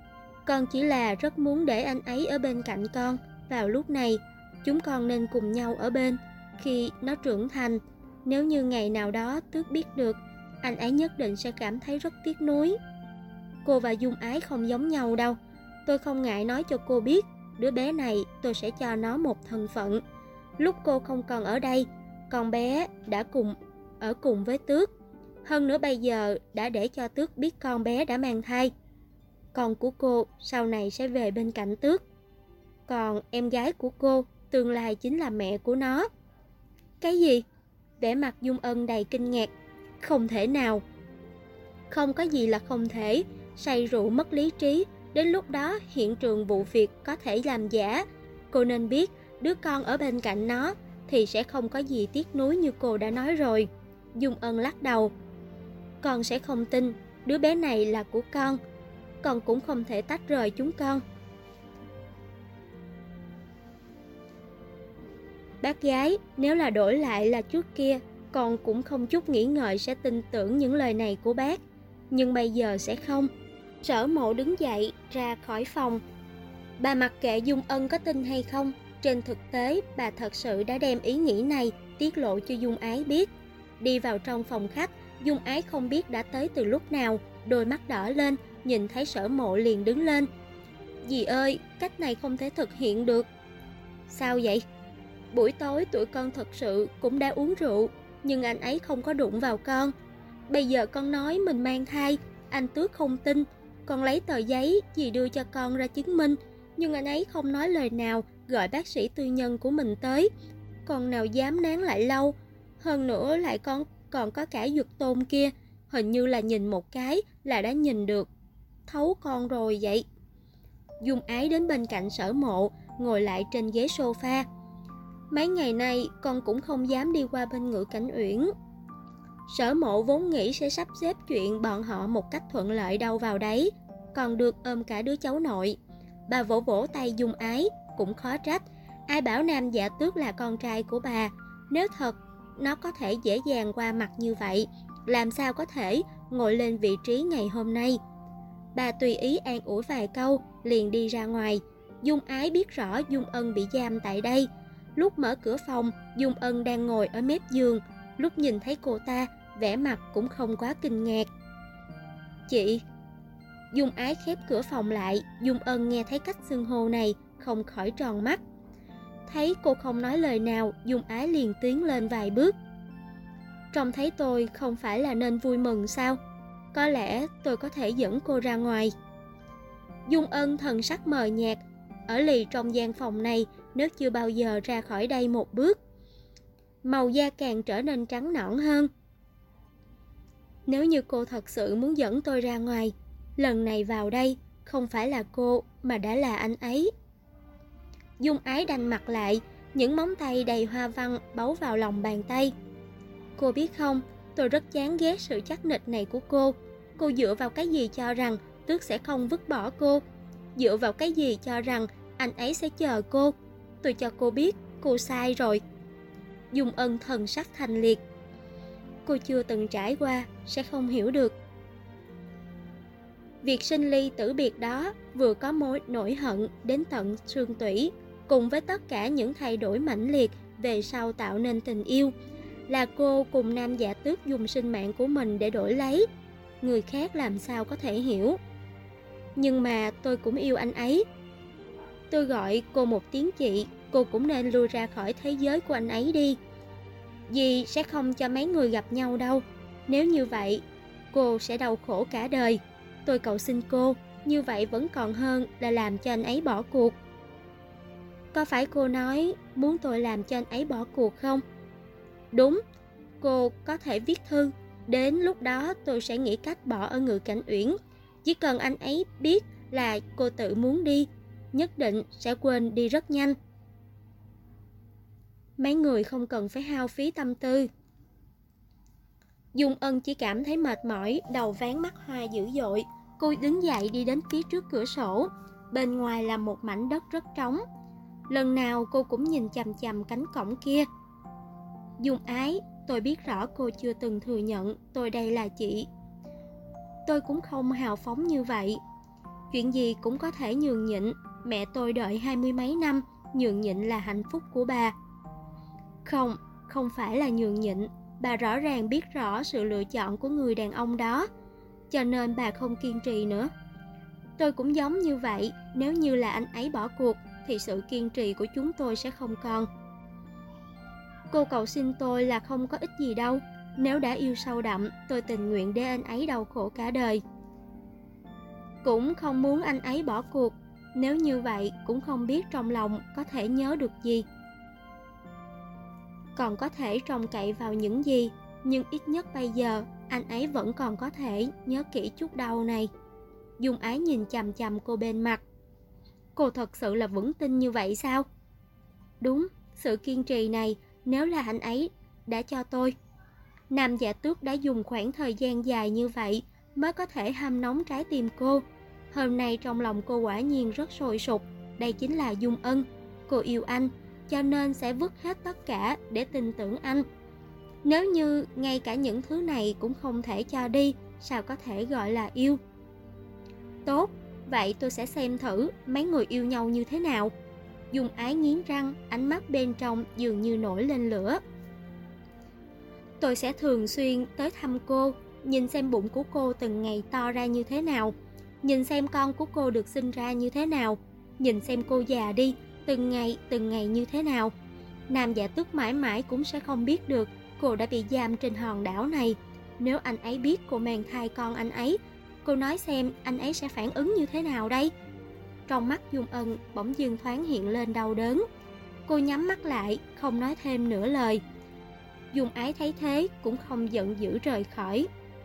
[SPEAKER 1] Con chỉ là rất muốn để anh ấy ở bên cạnh con. Vào lúc này, chúng con nên cùng nhau ở bên. Khi nó trưởng thành, nếu như ngày nào đó Tước biết được, anh ấy nhất định sẽ cảm thấy rất tiếc nuối. Cô và Dung Ái không giống nhau đâu. Tôi không ngại nói cho cô biết, đứa bé này tôi sẽ cho nó một thân phận. Lúc cô không còn ở đây, con bé đã ở cùng với Tước. Hơn nữa bây giờ đã để cho Tước biết con bé đã mang thai. Con của cô sau này sẽ về bên cạnh Tước. Còn em gái của cô tương lai chính là mẹ của nó. Cái gì? Vẻ mặt Dung Ân đầy kinh ngạc. Không thể nào. Không có gì là không thể. Say rượu mất lý trí, đến lúc đó hiện trường vụ việc có thể làm giả. Cô nên biết, đứa con ở bên cạnh nó thì sẽ không có gì tiếc nuối như cô đã nói rồi. Dung Ân lắc đầu. Con sẽ không tin, đứa bé này là của con. Con cũng không thể tách rời chúng con. Bác gái, nếu là đổi lại là trước kia, con cũng không chút nghĩ ngợi sẽ tin tưởng những lời này của bác. Nhưng bây giờ sẽ không. Sở Mộ đứng dậy ra khỏi phòng. Bà mặc kệ Dung Ân có tin hay không. Trên thực tế, bà thật sự đã đem ý nghĩ này tiết lộ cho Dung Ái biết. Đi vào trong phòng khách, Dung Ái không biết đã tới từ lúc nào, đôi mắt đỏ lên, nhìn thấy Sở Mộ liền đứng lên. Dì ơi, cách này không thể thực hiện được. Sao vậy? Buổi tối tụi con thật sự cũng đã uống rượu, nhưng anh ấy không có đụng vào con. Bây giờ con nói mình mang thai, anh Tước không tin. Con lấy tờ giấy dì đưa cho con ra chứng minh, nhưng anh ấy không nói lời nào, gọi bác sĩ tư nhân của mình tới. Con nào dám nán lại lâu. Hơn nữa lại còn có cả Dược Tôn kia, hình như là nhìn một cái là đã nhìn được. Thấu con rồi vậy. Dung Ái đến bên cạnh Sở Mộ, ngồi lại trên ghế sofa. Mấy ngày nay con cũng không dám đi qua bên Ngự Cảnh Uyển. Sở Mộ vốn nghĩ sẽ sắp xếp chuyện bọn họ một cách thuận lợi đâu vào đấy, còn được ôm cả đứa cháu nội. Bà vỗ vỗ tay Dung Ái, cũng khó trách. Ai bảo Nam Dạ Tước là con trai của bà. Nếu thật nó có thể dễ dàng qua mặt như vậy, làm sao có thể ngồi lên vị trí ngày hôm nay. Bà tùy ý an ủi vài câu, liền đi ra ngoài. Dung Ái biết rõ Dung Ân bị giam tại đây. Lúc mở cửa phòng, Dung Ân đang ngồi ở mép giường. Lúc nhìn thấy cô ta, vẻ mặt cũng không quá kinh ngạc. Chị. Dung Ái khép cửa phòng lại. Dung Ân nghe thấy cách xưng hô này, không khỏi tròn mắt. Thấy cô không nói lời nào, Dung Ái liền tiến lên vài bước. Trông thấy tôi không phải là nên vui mừng sao? Có lẽ tôi có thể dẫn cô ra ngoài. Dung Ân thần sắc mờ nhạt, ở lì trong gian phòng này nếu chưa bao giờ ra khỏi đây một bước. Màu da càng trở nên trắng nõn hơn. Nếu như cô thật sự muốn dẫn tôi ra ngoài, lần này vào đây không phải là cô mà đã là anh ấy. Dung Ái đanh mặt lại, những móng tay đầy hoa văn bấu vào lòng bàn tay. Cô biết không, tôi rất chán ghét sự chắc nịch này của cô. Cô dựa vào cái gì cho rằng Tước sẽ không vứt bỏ cô? Dựa vào cái gì cho rằng anh ấy sẽ chờ cô? Tôi cho cô biết, cô sai rồi. Dung Ân thần sắc thanh liệt. Cô chưa từng trải qua, sẽ không hiểu được. Việc sinh ly tử biệt đó vừa có mối nỗi hận đến tận xương tủy, cùng với tất cả những thay đổi mãnh liệt về sau tạo nên tình yêu, là cô cùng Nam Dạ Tước dùng sinh mạng của mình để đổi lấy. Người khác làm sao có thể hiểu. Nhưng mà tôi cũng yêu anh ấy. Tôi gọi cô một tiếng chị, cô cũng nên lui ra khỏi thế giới của anh ấy đi. Dì sẽ không cho mấy người gặp nhau đâu. Nếu như vậy, cô sẽ đau khổ cả đời. Tôi cầu xin cô, như vậy vẫn còn hơn là làm cho anh ấy bỏ cuộc. Có phải cô nói muốn tôi làm cho anh ấy bỏ cuộc không? Đúng, cô có thể viết thư. Đến lúc đó tôi sẽ nghĩ cách bỏ ở Ngự Cảnh Uyển. Chỉ cần anh ấy biết là cô tự muốn đi, nhất định sẽ quên đi rất nhanh. Mấy người không cần phải hao phí tâm tư. Dung Ân chỉ cảm thấy mệt mỏi, đầu ván mắt hoa dữ dội. Cô đứng dậy đi đến phía trước cửa sổ. Bên ngoài là một mảnh đất rất trống. Lần nào cô cũng nhìn chằm chằm cánh cổng kia. Dung Ái, tôi biết rõ cô chưa từng thừa nhận tôi đây là chị. Tôi cũng không hào phóng như vậy. Chuyện gì cũng có thể nhường nhịn, mẹ tôi đợi 20 mấy năm, nhường nhịn là hạnh phúc của bà. Không, không phải là nhường nhịn, bà rõ ràng biết rõ sự lựa chọn của người đàn ông đó, cho nên bà không kiên trì nữa. Tôi cũng giống như vậy, nếu như là anh ấy bỏ cuộc thì sự kiên trì của chúng tôi sẽ không còn. Cô cầu xin tôi là không có ích gì đâu, nếu đã yêu sâu đậm, tôi tình nguyện để anh ấy đau khổ cả đời. Cũng không muốn anh ấy bỏ cuộc, nếu như vậy cũng không biết trong lòng có thể nhớ được gì. Còn có thể trông cậy vào những gì, nhưng ít nhất bây giờ anh ấy vẫn còn có thể nhớ kỹ chút đau này. Dung Ái nhìn chằm chằm cô bên mặt. Cô thật sự là vững tin như vậy sao? Đúng, sự kiên trì này nếu là anh ấy đã cho tôi. Nam Dạ Tước đã dùng khoảng thời gian dài như vậy mới có thể hâm nóng trái tim cô. Hôm nay trong lòng cô quả nhiên rất sôi sục. Đây chính là Dung Ân. Cô yêu anh, cho nên sẽ vứt hết tất cả để tin tưởng anh. Nếu như ngay cả những thứ này cũng không thể cho đi, sao có thể gọi là yêu? Tốt, vậy tôi sẽ xem thử mấy người yêu nhau như thế nào. Dung Ái nghiến răng, ánh mắt bên trong dường như nổi lên lửa. Tôi sẽ thường xuyên tới thăm cô, nhìn xem bụng của cô từng ngày to ra như thế nào, nhìn xem con của cô được sinh ra như thế nào, nhìn xem cô già đi từng ngày như thế nào. Nam Dạ Tước mãi mãi cũng sẽ không biết được cô đã bị giam trên hòn đảo này. Nếu anh ấy biết cô mang thai con anh ấy, cô nói xem anh ấy sẽ phản ứng như thế nào đây? Trong mắt Dung Ân bỗng dưng thoáng hiện lên đau đớn. Cô nhắm mắt lại, không nói thêm nửa lời. Dung Ái thấy thế cũng không giận dữ rời khỏi.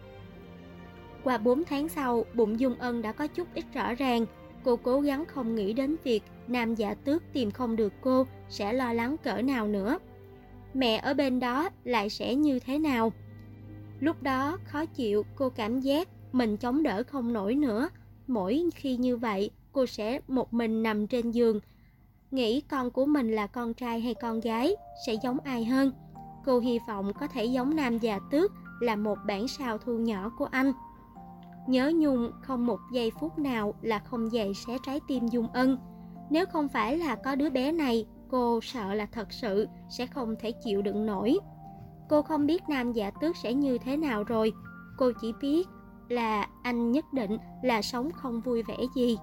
[SPEAKER 1] Qua 4 tháng sau, bụng Dung Ân đã có chút ít rõ ràng. Cô cố gắng không nghĩ đến việc Nam Dạ Tước tìm không được cô sẽ lo lắng cỡ nào nữa. Mẹ ở bên đó lại sẽ như thế nào? Lúc đó khó chịu, cô cảm giác mình chống đỡ không nổi nữa. Mỗi khi như vậy, cô sẽ một mình nằm trên giường, nghĩ con của mình là con trai hay con gái, sẽ giống ai hơn. Cô hy vọng có thể giống Nam Dạ Tước, là một bản sao thu nhỏ của anh. Nhớ nhung không một giây phút nào là không dày xé trái tim Dung Ân. Nếu không phải là có đứa bé này, cô sợ là thật sự sẽ không thể chịu đựng nổi. Cô không biết Nam Dạ Tước sẽ như thế nào rồi. Cô chỉ biết là anh nhất định là sống không vui vẻ gì.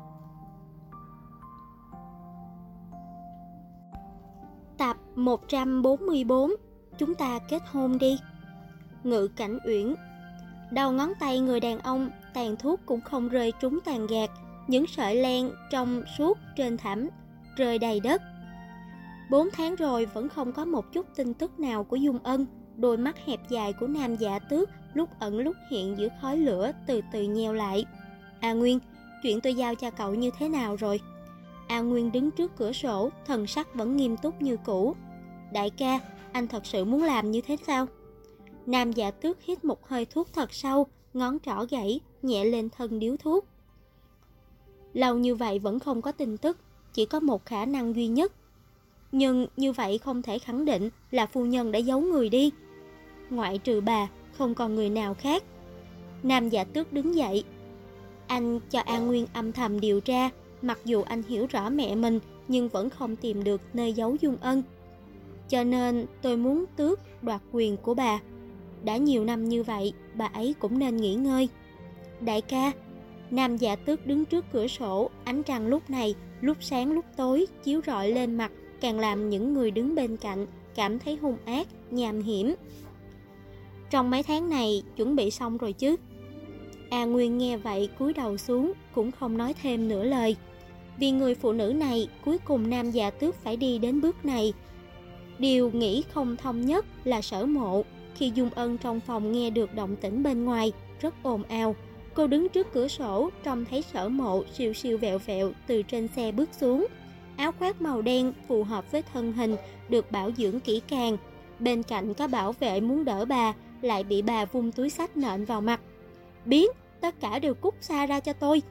[SPEAKER 1] Tập 144. Chúng ta kết hôn đi. Ngự Cảnh Uyển. Đầu ngón tay người đàn ông, tàn thuốc cũng không rơi trúng tàn gạt. Những sợi len trong suốt trên thảm rơi đầy đất. 4 tháng rồi vẫn không có một chút tin tức nào của Dung Ân. Đôi mắt hẹp dài của Nam Dạ Tước lúc ẩn lúc hiện giữa khói lửa từ từ nheo lại. A Nguyên, chuyện tôi giao cho cậu như thế nào rồi? A Nguyên đứng trước cửa sổ, thần sắc vẫn nghiêm túc như cũ. Đại ca, anh thật sự muốn làm như thế sao? Nam Dạ Tước hít một hơi thuốc thật sâu, ngón trỏ gãy, nhẹ lên thân điếu thuốc. Lâu như vậy vẫn không có tin tức, chỉ có một khả năng duy nhất. Nhưng như vậy không thể khẳng định là phu nhân đã giấu người đi. Ngoại trừ bà, không còn người nào khác. Nam Dạ Tước đứng dậy. Anh cho An Nguyên âm thầm điều tra, mặc dù anh hiểu rõ mẹ mình nhưng vẫn không tìm được nơi giấu Dung Ân. Cho nên tôi muốn tước đoạt quyền của bà. Đã nhiều năm như vậy, bà ấy cũng nên nghỉ ngơi. Đại ca, Nam Dạ Tước đứng trước cửa sổ, ánh trăng lúc này, lúc sáng lúc tối chiếu rọi lên mặt, càng làm những người đứng bên cạnh cảm thấy hung ác, nham hiểm. Trong mấy tháng này chuẩn bị xong rồi chứ? A Nguyên nghe vậy cúi đầu xuống, cũng không nói thêm nửa lời. Vì người phụ nữ này, cuối cùng Nam Dạ Tước phải đi đến bước này. Điều nghĩ không thông nhất là Sở Mộ. Khi Dung Ân trong phòng nghe được động tĩnh bên ngoài, rất ồn ào. Cô đứng trước cửa sổ, trông thấy Sở Mộ siêu siêu vẹo vẹo từ trên xe bước xuống. Áo khoác màu đen phù hợp với thân hình, được bảo dưỡng kỹ càng. Bên cạnh có bảo vệ muốn đỡ bà, lại bị bà vung túi xách nện vào mặt. Biến, tất cả đều cút xa ra cho tôi.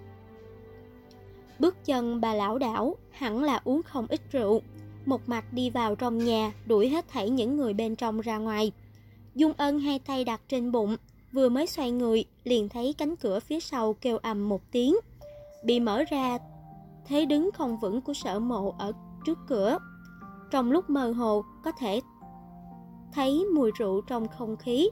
[SPEAKER 1] Bước chân bà lảo đảo, hẳn là uống không ít rượu. Một mạch đi vào trong nhà, đuổi hết thảy những người bên trong ra ngoài. Dung Ân hai tay đặt trên bụng, vừa mới xoay người, liền thấy cánh cửa phía sau kêu ầm một tiếng. bị mở ra, thế đứng không vững của Sở Mộ ở trước cửa. Trong lúc mơ hồ có thể thấy mùi rượu trong không khí.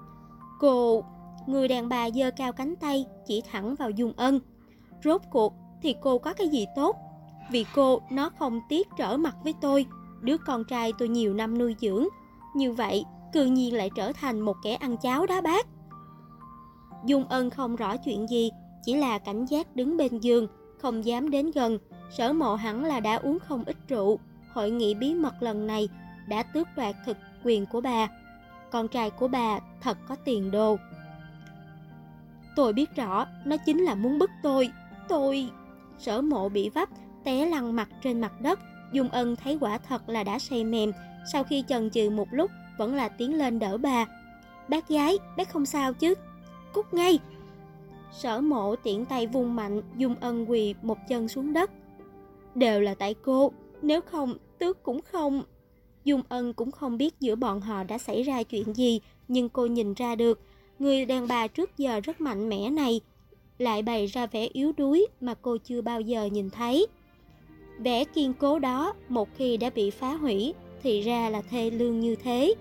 [SPEAKER 1] Người đàn bà giơ cao cánh tay chỉ thẳng vào Dung Ân. Rốt cuộc thì cô có cái gì tốt? Vì cô nó không tiếc trở mặt với tôi, đứa con trai tôi nhiều năm nuôi dưỡng. Như vậy cư nhiên lại trở thành một kẻ ăn cháo đá bát. Dung Ân không rõ chuyện gì, chỉ là cảnh giác đứng bên giường, không dám đến gần. Sở Mộ hẳn là đã uống không ít rượu. Hội nghị bí mật lần này đã tước đoạt thực quyền của bà. Con trai của bà thật có tiền đồ. Tôi biết rõ, nó chính là muốn bức tôi. Sở Mộ bị vấp, té lăn mặt trên mặt đất. Dung Ân thấy quả thật là đã say mềm. Sau khi chần chừ một lúc, vẫn là tiến lên đỡ bà. Bác gái, bác không sao chứ? Cút ngay! Sở Mộ tiện tay vung mạnh, Dung Ân quỳ một chân xuống đất. Đều là tại cô, nếu không, tước cũng không. Dung Ân cũng không biết giữa bọn họ đã xảy ra chuyện gì, nhưng cô nhìn ra được, người đàn bà trước giờ rất mạnh mẽ này lại bày ra vẻ yếu đuối mà cô chưa bao giờ nhìn thấy. Vẻ kiên cố đó một khi đã bị phá hủy thì ra là thê lương như thế.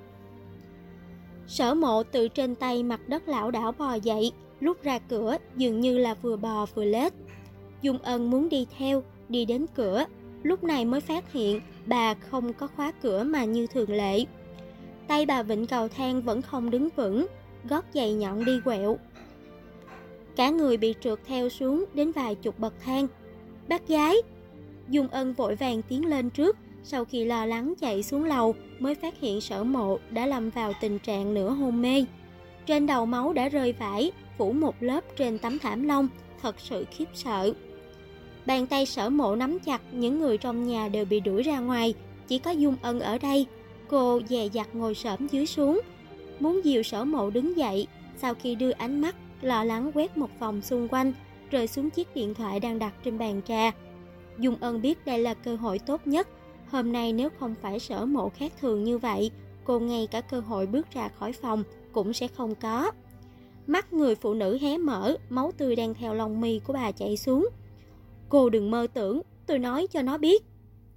[SPEAKER 1] Sở Mộ từ trên tay mặt đất lảo đảo bò dậy, lúc ra cửa dường như là vừa bò vừa lết. Dung Ân muốn đi theo, đi đến cửa, lúc này mới phát hiện bà không có khóa cửa mà như thường lệ. Tay bà vịn cầu thang vẫn không đứng vững, gót giày nhọn đi quẹo. Cả người bị trượt theo xuống đến vài chục bậc thang. Bác gái! Dung Ân vội vàng tiến lên trước, sau khi lo lắng chạy xuống lầu mới phát hiện Sở Mộ đã lâm vào tình trạng nửa hôn mê. Trên đầu máu đã rơi vãi, phủ một lớp trên tấm thảm lông, thật sự khiếp sợ. Bàn tay Sở Mộ nắm chặt, những người trong nhà đều bị đuổi ra ngoài, chỉ có Dung Ân ở đây. Cô dè dặt ngồi xổm dưới xuống, muốn dìu Sở Mộ đứng dậy. Sau khi đưa ánh mắt lo lắng quét một vòng xung quanh, rơi xuống chiếc điện thoại đang đặt trên bàn trà. Dung Ân biết đây là cơ hội tốt nhất. Hôm nay nếu không phải Sở Mộ khác thường như vậy, cô ngay cả cơ hội bước ra khỏi phòng cũng sẽ không có. Mắt người phụ nữ hé mở, máu tươi đang theo lông mi của bà chảy xuống. Cô đừng mơ tưởng, tôi nói cho nó biết.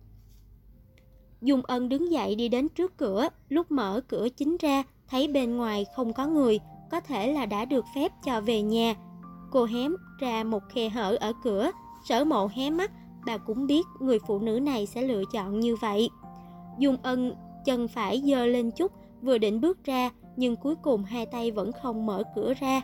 [SPEAKER 1] Dung Ân đứng dậy đi đến trước cửa, lúc mở cửa chính ra, thấy bên ngoài không có người, có thể là đã được phép cho về nhà. Cô hé ra một khe hở ở cửa, Sở Mộ hé mắt, bà cũng biết người phụ nữ này sẽ lựa chọn như vậy. Dung Ân chân phải giơ lên chút, vừa định bước ra, nhưng cuối cùng hai tay vẫn không mở cửa ra.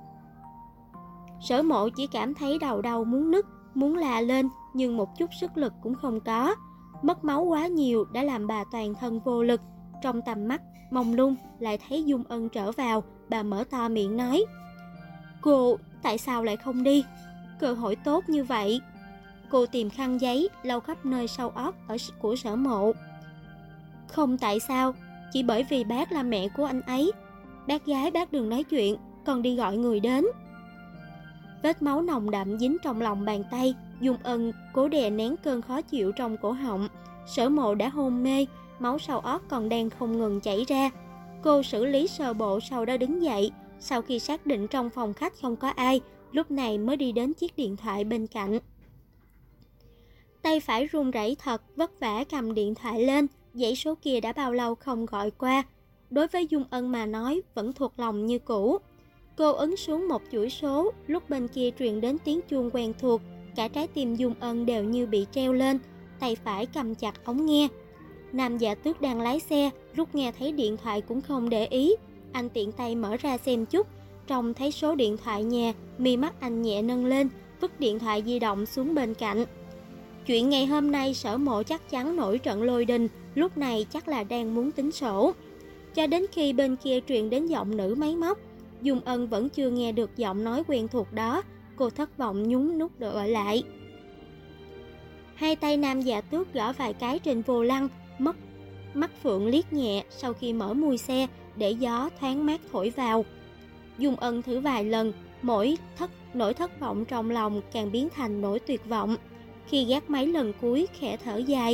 [SPEAKER 1] Sở Mộ chỉ cảm thấy đầu đau muốn nức, muốn la lên, nhưng một chút sức lực cũng không có. Mất máu quá nhiều đã làm bà toàn thân vô lực. Trong tầm mắt mông lung lại thấy Dung Ân trở vào, bà mở to miệng nói: Cô tại sao lại không đi? Cơ hội tốt như vậy. Cô tìm khăn giấy lau khắp nơi sau ót của Sở Mộ. Không tại sao, chỉ bởi vì bác là mẹ của anh ấy. Bác gái, bác đừng nói chuyện, con đi gọi người đến. Vết máu nồng đậm dính trong lòng bàn tay. Dung Ân cố đè nén cơn khó chịu trong cổ họng. Sở Mộ đã hôn mê, máu sau ót còn đang không ngừng chảy ra. Cô xử lý sơ bộ, sau đó đứng dậy. Sau khi xác định trong phòng khách không có ai, lúc này mới đi đến chiếc điện thoại bên cạnh. Tay phải run rẩy thật, vất vả cầm điện thoại lên. Dãy số kia đã bao lâu không gọi qua. Đối với Dung Ân mà nói vẫn thuộc lòng như cũ. Cô ấn xuống một chuỗi số, lúc bên kia truyền đến tiếng chuông quen thuộc. Cả trái tim Dung Ân đều như bị treo lên, tay phải cầm chặt ống nghe. Nam Dạ Tước đang lái xe, lúc nghe thấy điện thoại cũng không để ý. Anh tiện tay mở ra xem chút, trông thấy số điện thoại nhà, mi mắt anh nhẹ nâng lên, vứt điện thoại di động xuống bên cạnh. Chuyện ngày hôm nay Sở Mộ chắc chắn nổi trận lôi đình, lúc này chắc là đang muốn tính sổ. Cho đến khi bên kia truyền đến giọng nữ máy móc, Dung Ân vẫn chưa nghe được giọng nói quen thuộc đó. Cô thất vọng nhún nút gọi lại. Hai tay Nam Dạ Tước gõ vài cái trên vô lăng, mắt phượng liếc nhẹ sau khi mở mui xe để gió thoáng mát thổi vào. Dung Ân thử vài lần, nỗi thất vọng trong lòng càng biến thành nỗi tuyệt vọng. Khi gác máy lần cuối khẽ thở dài.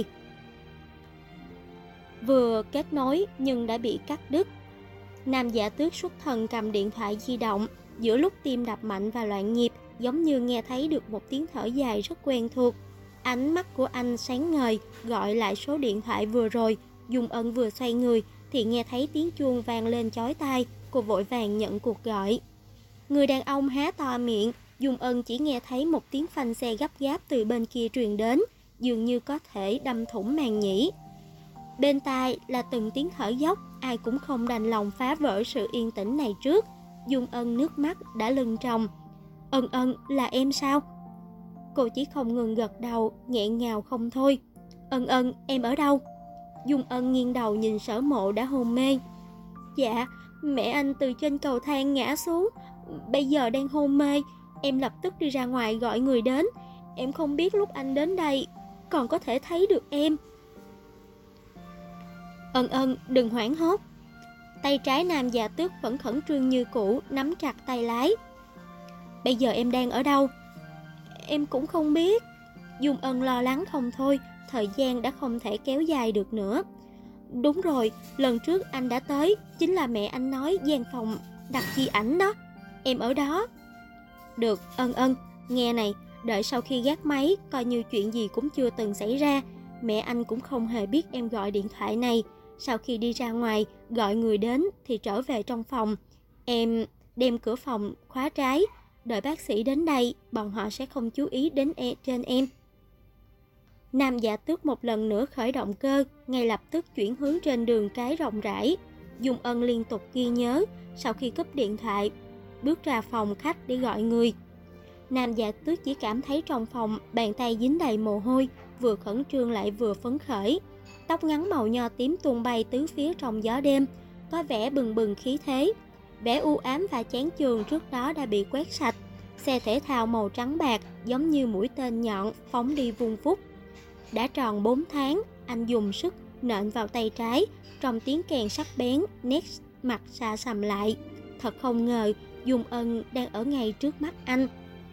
[SPEAKER 1] Vừa kết nối nhưng đã bị cắt đứt. Nam Dạ Tước xuất thần cầm điện thoại di động, Giữa lúc tim đập mạnh và loạn nhịp, giống như nghe thấy được một tiếng thở dài rất quen thuộc. Ánh mắt của anh sáng ngời, gọi lại số điện thoại vừa rồi. Dung Ân vừa xoay người thì nghe thấy tiếng chuông vang lên chói tai. Cô vội vàng nhận cuộc gọi. Người đàn ông há to miệng. Dung Ân chỉ nghe thấy một tiếng phanh xe gấp gáp từ bên kia truyền đến, dường như có thể đâm thủng màng nhĩ. Bên tai là từng tiếng thở dốc, ai cũng không đành lòng phá vỡ sự yên tĩnh này trước. Dung Ân nước mắt đã lưng tròng. Ân, là em sao? Cô chỉ không ngừng gật đầu, nghẹn ngào không thôi. Ân, em ở đâu? Dung Ân nghiêng đầu nhìn Sở Mộ đã hôn mê. Dạ, mẹ anh từ trên cầu thang ngã xuống, bây giờ đang hôn mê. Em lập tức đi ra ngoài gọi người đến. Em không biết lúc anh đến đây còn có thể thấy được em. Ân, đừng hoảng hốt. Tay trái Nam Dạ Tước vẫn khẩn trương như cũ, nắm chặt tay lái. Bây giờ em đang ở đâu? Em cũng không biết. Dung Ân lo lắng không thôi, thời gian đã không thể kéo dài được nữa. Đúng rồi, lần trước anh đã tới, chính là mẹ anh nói gian phòng đặt di ảnh đó. Em ở đó. Được, Ân, nghe này, đợi sau khi gác máy, coi như chuyện gì cũng chưa từng xảy ra. Mẹ anh cũng không hề biết em gọi điện thoại này. Sau khi đi ra ngoài, gọi người đến thì trở về trong phòng. Em đem cửa phòng khóa trái. Đợi bác sĩ đến đây, bọn họ sẽ không chú ý đến trên em. Nam Dạ Tước một lần nữa khởi động cơ, ngay lập tức chuyển hướng trên đường cái rộng rãi. Dung Ân liên tục ghi nhớ, sau khi cúp điện thoại, bước ra phòng khách để gọi người. Nam Dạ Tước chỉ cảm thấy trong phòng bàn tay dính đầy mồ hôi, vừa khẩn trương lại vừa phấn khởi. Tóc ngắn màu nho tím tung bay tứ phía trong gió đêm, có vẻ bừng bừng khí thế. Vẻ u ám và chán chường trước đó đã bị quét sạch. Xe thể thao màu trắng bạc giống như mũi tên nhọn phóng đi vun vút. Đã tròn 4 tháng, anh dùng sức nện vào tay trái, trong tiếng kèn sắc bén, nét mặt xa sầm lại. Thật không ngờ, Dung Ân đang ở ngay trước mắt anh.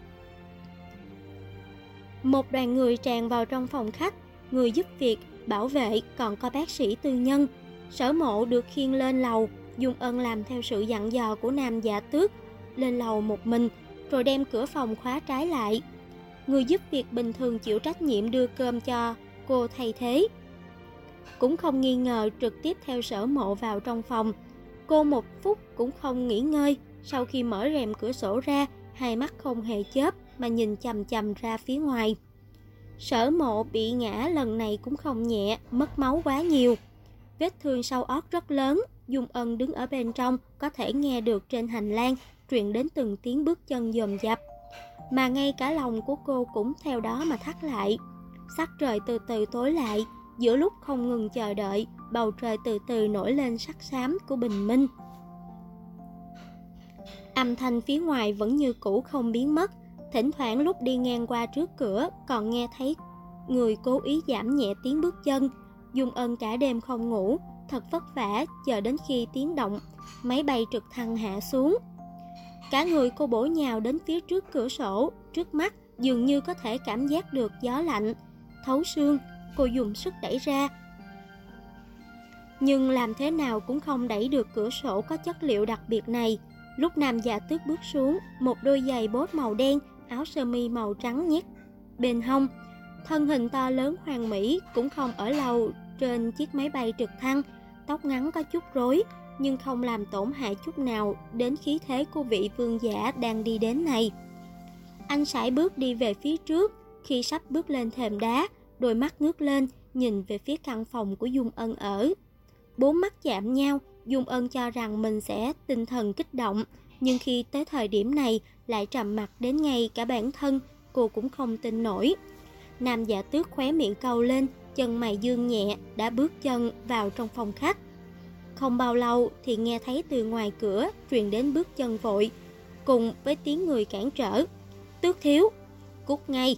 [SPEAKER 1] Một đoàn người tràn vào trong phòng khách, người giúp việc, bảo vệ, còn có bác sĩ tư nhân. Sở Mộ được khiêng lên lầu. Dung Ân làm theo sự dặn dò của Nam Dạ Tước, lên lầu một mình, rồi đem cửa phòng khóa trái lại. Người giúp việc bình thường chịu trách nhiệm đưa cơm cho cô thay thế, cũng không nghi ngờ trực tiếp theo Sở Mộ vào trong phòng. Cô một phút cũng không nghỉ ngơi, sau khi mở rèm cửa sổ ra, hai mắt không hề chớp mà nhìn chằm chằm ra phía ngoài. Sở Mộ bị ngã lần này cũng không nhẹ, mất máu quá nhiều. Vết thương sau ót rất lớn. Dung Ân đứng ở bên trong, có thể nghe được trên hành lang truyền đến từng tiếng bước chân dồn dập, mà ngay cả lòng của cô cũng theo đó mà thắt lại. Sắc trời từ từ tối lại, giữa lúc không ngừng chờ đợi, bầu trời từ từ nổi lên sắc xám của bình minh. Âm thanh phía ngoài vẫn như cũ không biến mất, thỉnh thoảng lúc đi ngang qua trước cửa còn nghe thấy người cố ý giảm nhẹ tiếng bước chân. Dung Ân cả đêm không ngủ, thật vất vả chờ đến khi tiếng động máy bay trực thăng hạ xuống. Cả người cô bổ nhào đến phía trước cửa sổ, trước mắt dường như có thể cảm giác được gió lạnh thấu xương. Cô dùng sức đẩy ra, nhưng làm thế nào cũng không đẩy được cửa sổ có chất liệu đặc biệt này. Lúc Nam Dạ Tước bước xuống, một đôi giày bốt màu đen, áo sơ mi màu trắng nhét bên hông, thân hình to lớn hoàn mỹ, cũng không ở lâu trên chiếc máy bay trực thăng. Tóc ngắn có chút rối, nhưng không làm tổn hại chút nào đến khí thế của vị vương giả đang đi đến này. Anh sải bước đi về phía trước, khi sắp bước lên thềm đá, đôi mắt ngước lên, nhìn về phía căn phòng của Dung Ân ở. Bốn mắt chạm nhau, Dung Ân cho rằng mình sẽ tinh thần kích động, nhưng khi tới thời điểm này lại trầm mặc đến ngay cả bản thân cô cũng không tin nổi. Nam Dạ Tước khóe miệng cau lên, chân mày dương nhẹ, đã bước chân vào trong phòng khách. Không bao lâu thì nghe thấy từ ngoài cửa truyền đến bước chân vội, cùng với tiếng người cản trở. Tước thiếu, cút ngay.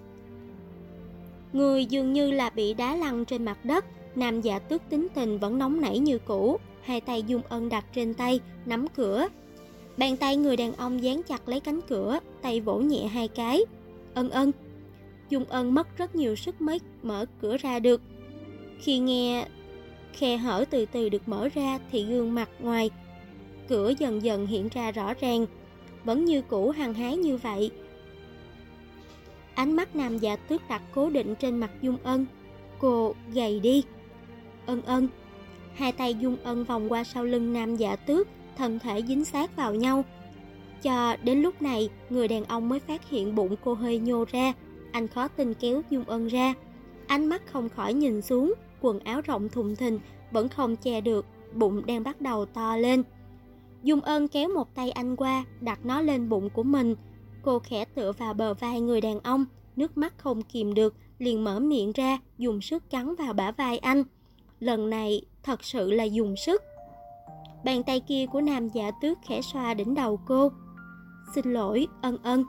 [SPEAKER 1] Người dường như là bị đá lăn trên mặt đất. Nam Dạ Tước tính tình vẫn nóng nảy như cũ, hai tay Dung Ân đặt trên tay, nắm cửa. Bàn tay người đàn ông dán chặt lấy cánh cửa, tay vỗ nhẹ hai cái. Ân. Dung Ân mất rất nhiều sức mới mở cửa ra được. Khi nghe khe hở từ từ được mở ra thì gương mặt ngoài cửa dần dần hiện ra rõ ràng. vẫn như cũ hăng hái như vậy. Ánh mắt Nam Dạ Tước đặt cố định trên mặt Dung Ân. Cô gầy đi. Ân ân. Hai tay Dung Ân vòng qua sau lưng Nam Dạ Tước, thân thể dính sát vào nhau. Cho đến lúc này, người đàn ông mới phát hiện bụng cô hơi nhô ra. Anh khó tin kéo Dung Ân ra. Ánh mắt không khỏi nhìn xuống, quần áo rộng thùng thình vẫn không che được, bụng đang bắt đầu to lên. Dung Ân kéo một tay anh qua, đặt nó lên bụng của mình. Cô khẽ tựa vào bờ vai người đàn ông, nước mắt không kìm được, liền mở miệng ra, dùng sức cắn vào bả vai anh. Lần này thật sự là dùng sức. Bàn tay kia của Nam Dạ Tước khẽ xoa đỉnh đầu cô. Xin lỗi, Ân ân.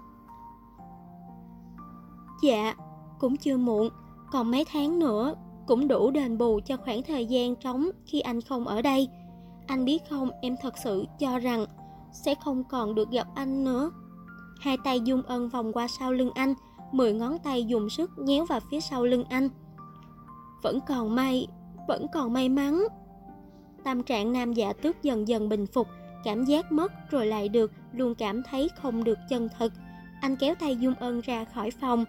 [SPEAKER 1] Dạ, cũng chưa muộn, còn mấy tháng nữa cũng đủ đền bù cho khoảng thời gian trống khi anh không ở đây. Anh biết không, em thật sự cho rằng sẽ không còn được gặp anh nữa. Hai tay Dung Ân vòng qua sau lưng anh, 10 ngón tay dùng sức nhéo vào phía sau lưng anh. Vẫn còn may mắn. Tâm trạng Nam Dạ Tước dần dần bình phục, cảm giác mất rồi lại được, luôn cảm thấy không được chân thực. Anh kéo tay Dung Ân ra khỏi phòng.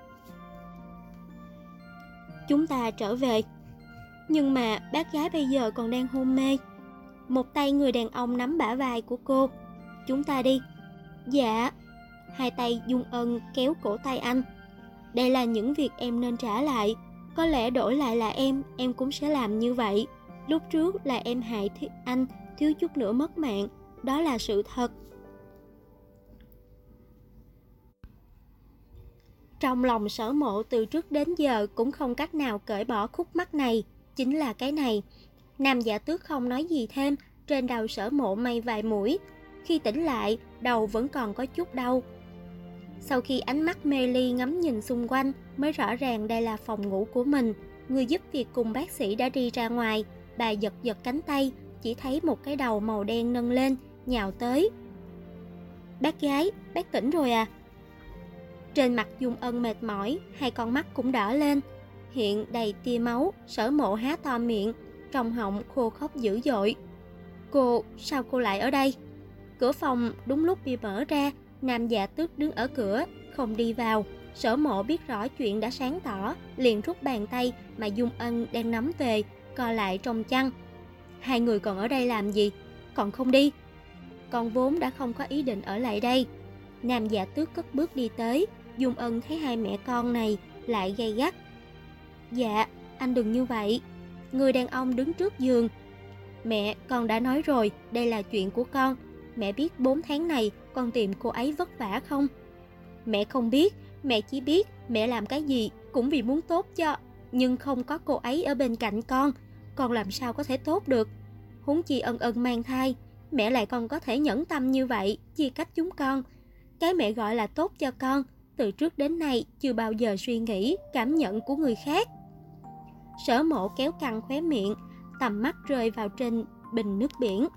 [SPEAKER 1] Chúng ta trở về. Nhưng mà bác gái bây giờ còn đang hôn mê. Một tay người đàn ông nắm bả vai của cô. Chúng ta đi. Dạ. Hai tay Dung Ân kéo cổ tay anh. Đây là những việc em nên trả lại. Có lẽ đổi lại là em cũng sẽ làm như vậy. Lúc trước là em hại anh, thiếu chút nữa mất mạng. Đó là sự thật. Trong lòng Sở Mộ từ trước đến giờ cũng không cách nào cởi bỏ khúc mắc này. Chính là cái này. Nam Dạ Tước không nói gì thêm. Trên đầu Sở Mộ may vài mũi. Khi tỉnh lại, đầu vẫn còn có chút đau. Sau khi ánh mắt mê ly ngắm nhìn xung quanh, mới rõ ràng đây là phòng ngủ của mình. Người giúp việc cùng bác sĩ đã đi ra ngoài. Bà giật giật cánh tay, chỉ thấy một cái đầu màu đen nâng lên, nhào tới. Bác gái, bác tỉnh rồi à? Trên mặt Dung Ân mệt mỏi, hai con mắt cũng đỏ lên, hiện đầy tia máu. Sở Mộ há to miệng, trong họng khô khốc dữ dội. Sao cô lại ở đây? Cửa phòng đúng lúc bị mở ra. Nam Dạ Tước đứng ở cửa, không đi vào. Sở Mộ biết rõ chuyện đã sáng tỏ, liền rút bàn tay mà Dung Ân đang nắm về, co lại trong chăn. Hai người còn ở đây làm gì? Còn không đi? Con vốn đã không có ý định ở lại đây. Nam Dạ Tước cất bước đi tới. Dung Ân thấy hai mẹ con này lại gay gắt. Dạ, anh đừng như vậy. Người đàn ông đứng trước giường. Mẹ, con đã nói rồi, đây là chuyện của con. Mẹ biết 4 tháng này con tìm cô ấy vất vả không? Mẹ không biết, mẹ chỉ biết mẹ làm cái gì cũng vì muốn tốt cho. Nhưng không có cô ấy ở bên cạnh con làm sao có thể tốt được? Huống chi Ân Ân mang thai, mẹ lại còn có thể nhẫn tâm như vậy, chia cách chúng con. Cái mẹ gọi là tốt cho con, từ trước đến nay chưa bao giờ suy nghĩ cảm nhận của người khác. Sở Mộ kéo căng khóe miệng, tầm mắt rơi vào trên bình nước biển.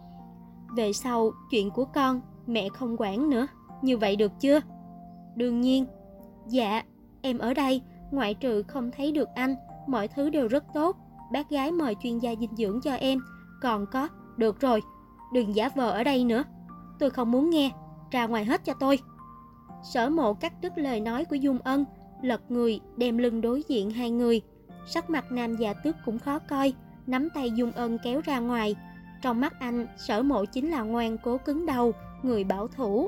[SPEAKER 1] Về sau, chuyện của con, mẹ không quản nữa, như vậy được chưa? Đương nhiên. Dạ, em ở đây, ngoại trừ không thấy được anh, mọi thứ đều rất tốt. Bác gái mời chuyên gia dinh dưỡng cho em. Còn có, được rồi, đừng giả vờ ở đây nữa. Tôi không muốn nghe, ra ngoài hết cho tôi. Sở Mộ cắt đứt lời nói của Dung Ân, lật người đem lưng đối diện hai người. Sắc mặt Nam Dạ Tước cũng khó coi, nắm tay Dung Ân kéo ra ngoài. Trong mắt anh, Sở Mộ chính là ngoan cố cứng đầu, người bảo thủ.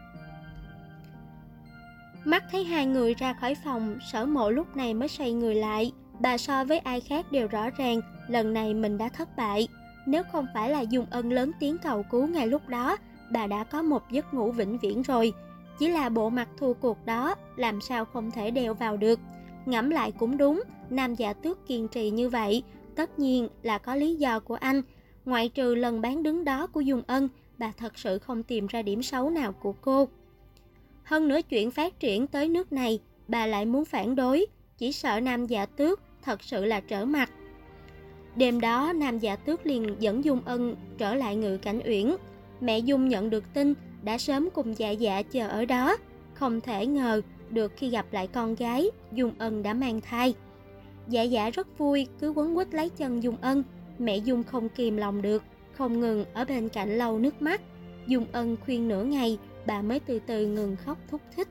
[SPEAKER 1] Mắt thấy hai người ra khỏi phòng, Sở Mộ lúc này mới xoay người lại. Bà so với ai khác đều rõ ràng, lần này mình đã thất bại. Nếu không phải là Dung Ân lớn tiếng cầu cứu ngay lúc đó, bà đã có một giấc ngủ vĩnh viễn rồi. Chỉ là bộ mặt thua cuộc đó, làm sao không thể đeo vào được. Ngẫm lại cũng đúng, Nam Dạ Tước kiên trì như vậy, tất nhiên là có lý do của anh. Ngoại trừ lần bán đứng đó của Dung Ân, bà thật sự không tìm ra điểm xấu nào của cô. Hơn nữa chuyện phát triển tới nước này, bà lại muốn phản đối, chỉ sợ Nam Dạ Tước thật sự là trở mặt. Đêm đó, Nam Dạ Tước liền dẫn Dung Ân trở lại Ngự Cảnh Uyển. Mẹ Dung nhận được tin, đã sớm cùng Dạ Dạ chờ ở đó. Không thể ngờ được khi gặp lại con gái, Dung Ân đã mang thai. Dạ Dạ rất vui, cứ quấn quýt lấy chân Dung Ân. Mẹ Dung không kìm lòng được, không ngừng ở bên cạnh lau nước mắt. Dung Ân khuyên nửa ngày, bà mới từ từ ngừng khóc thúc thích.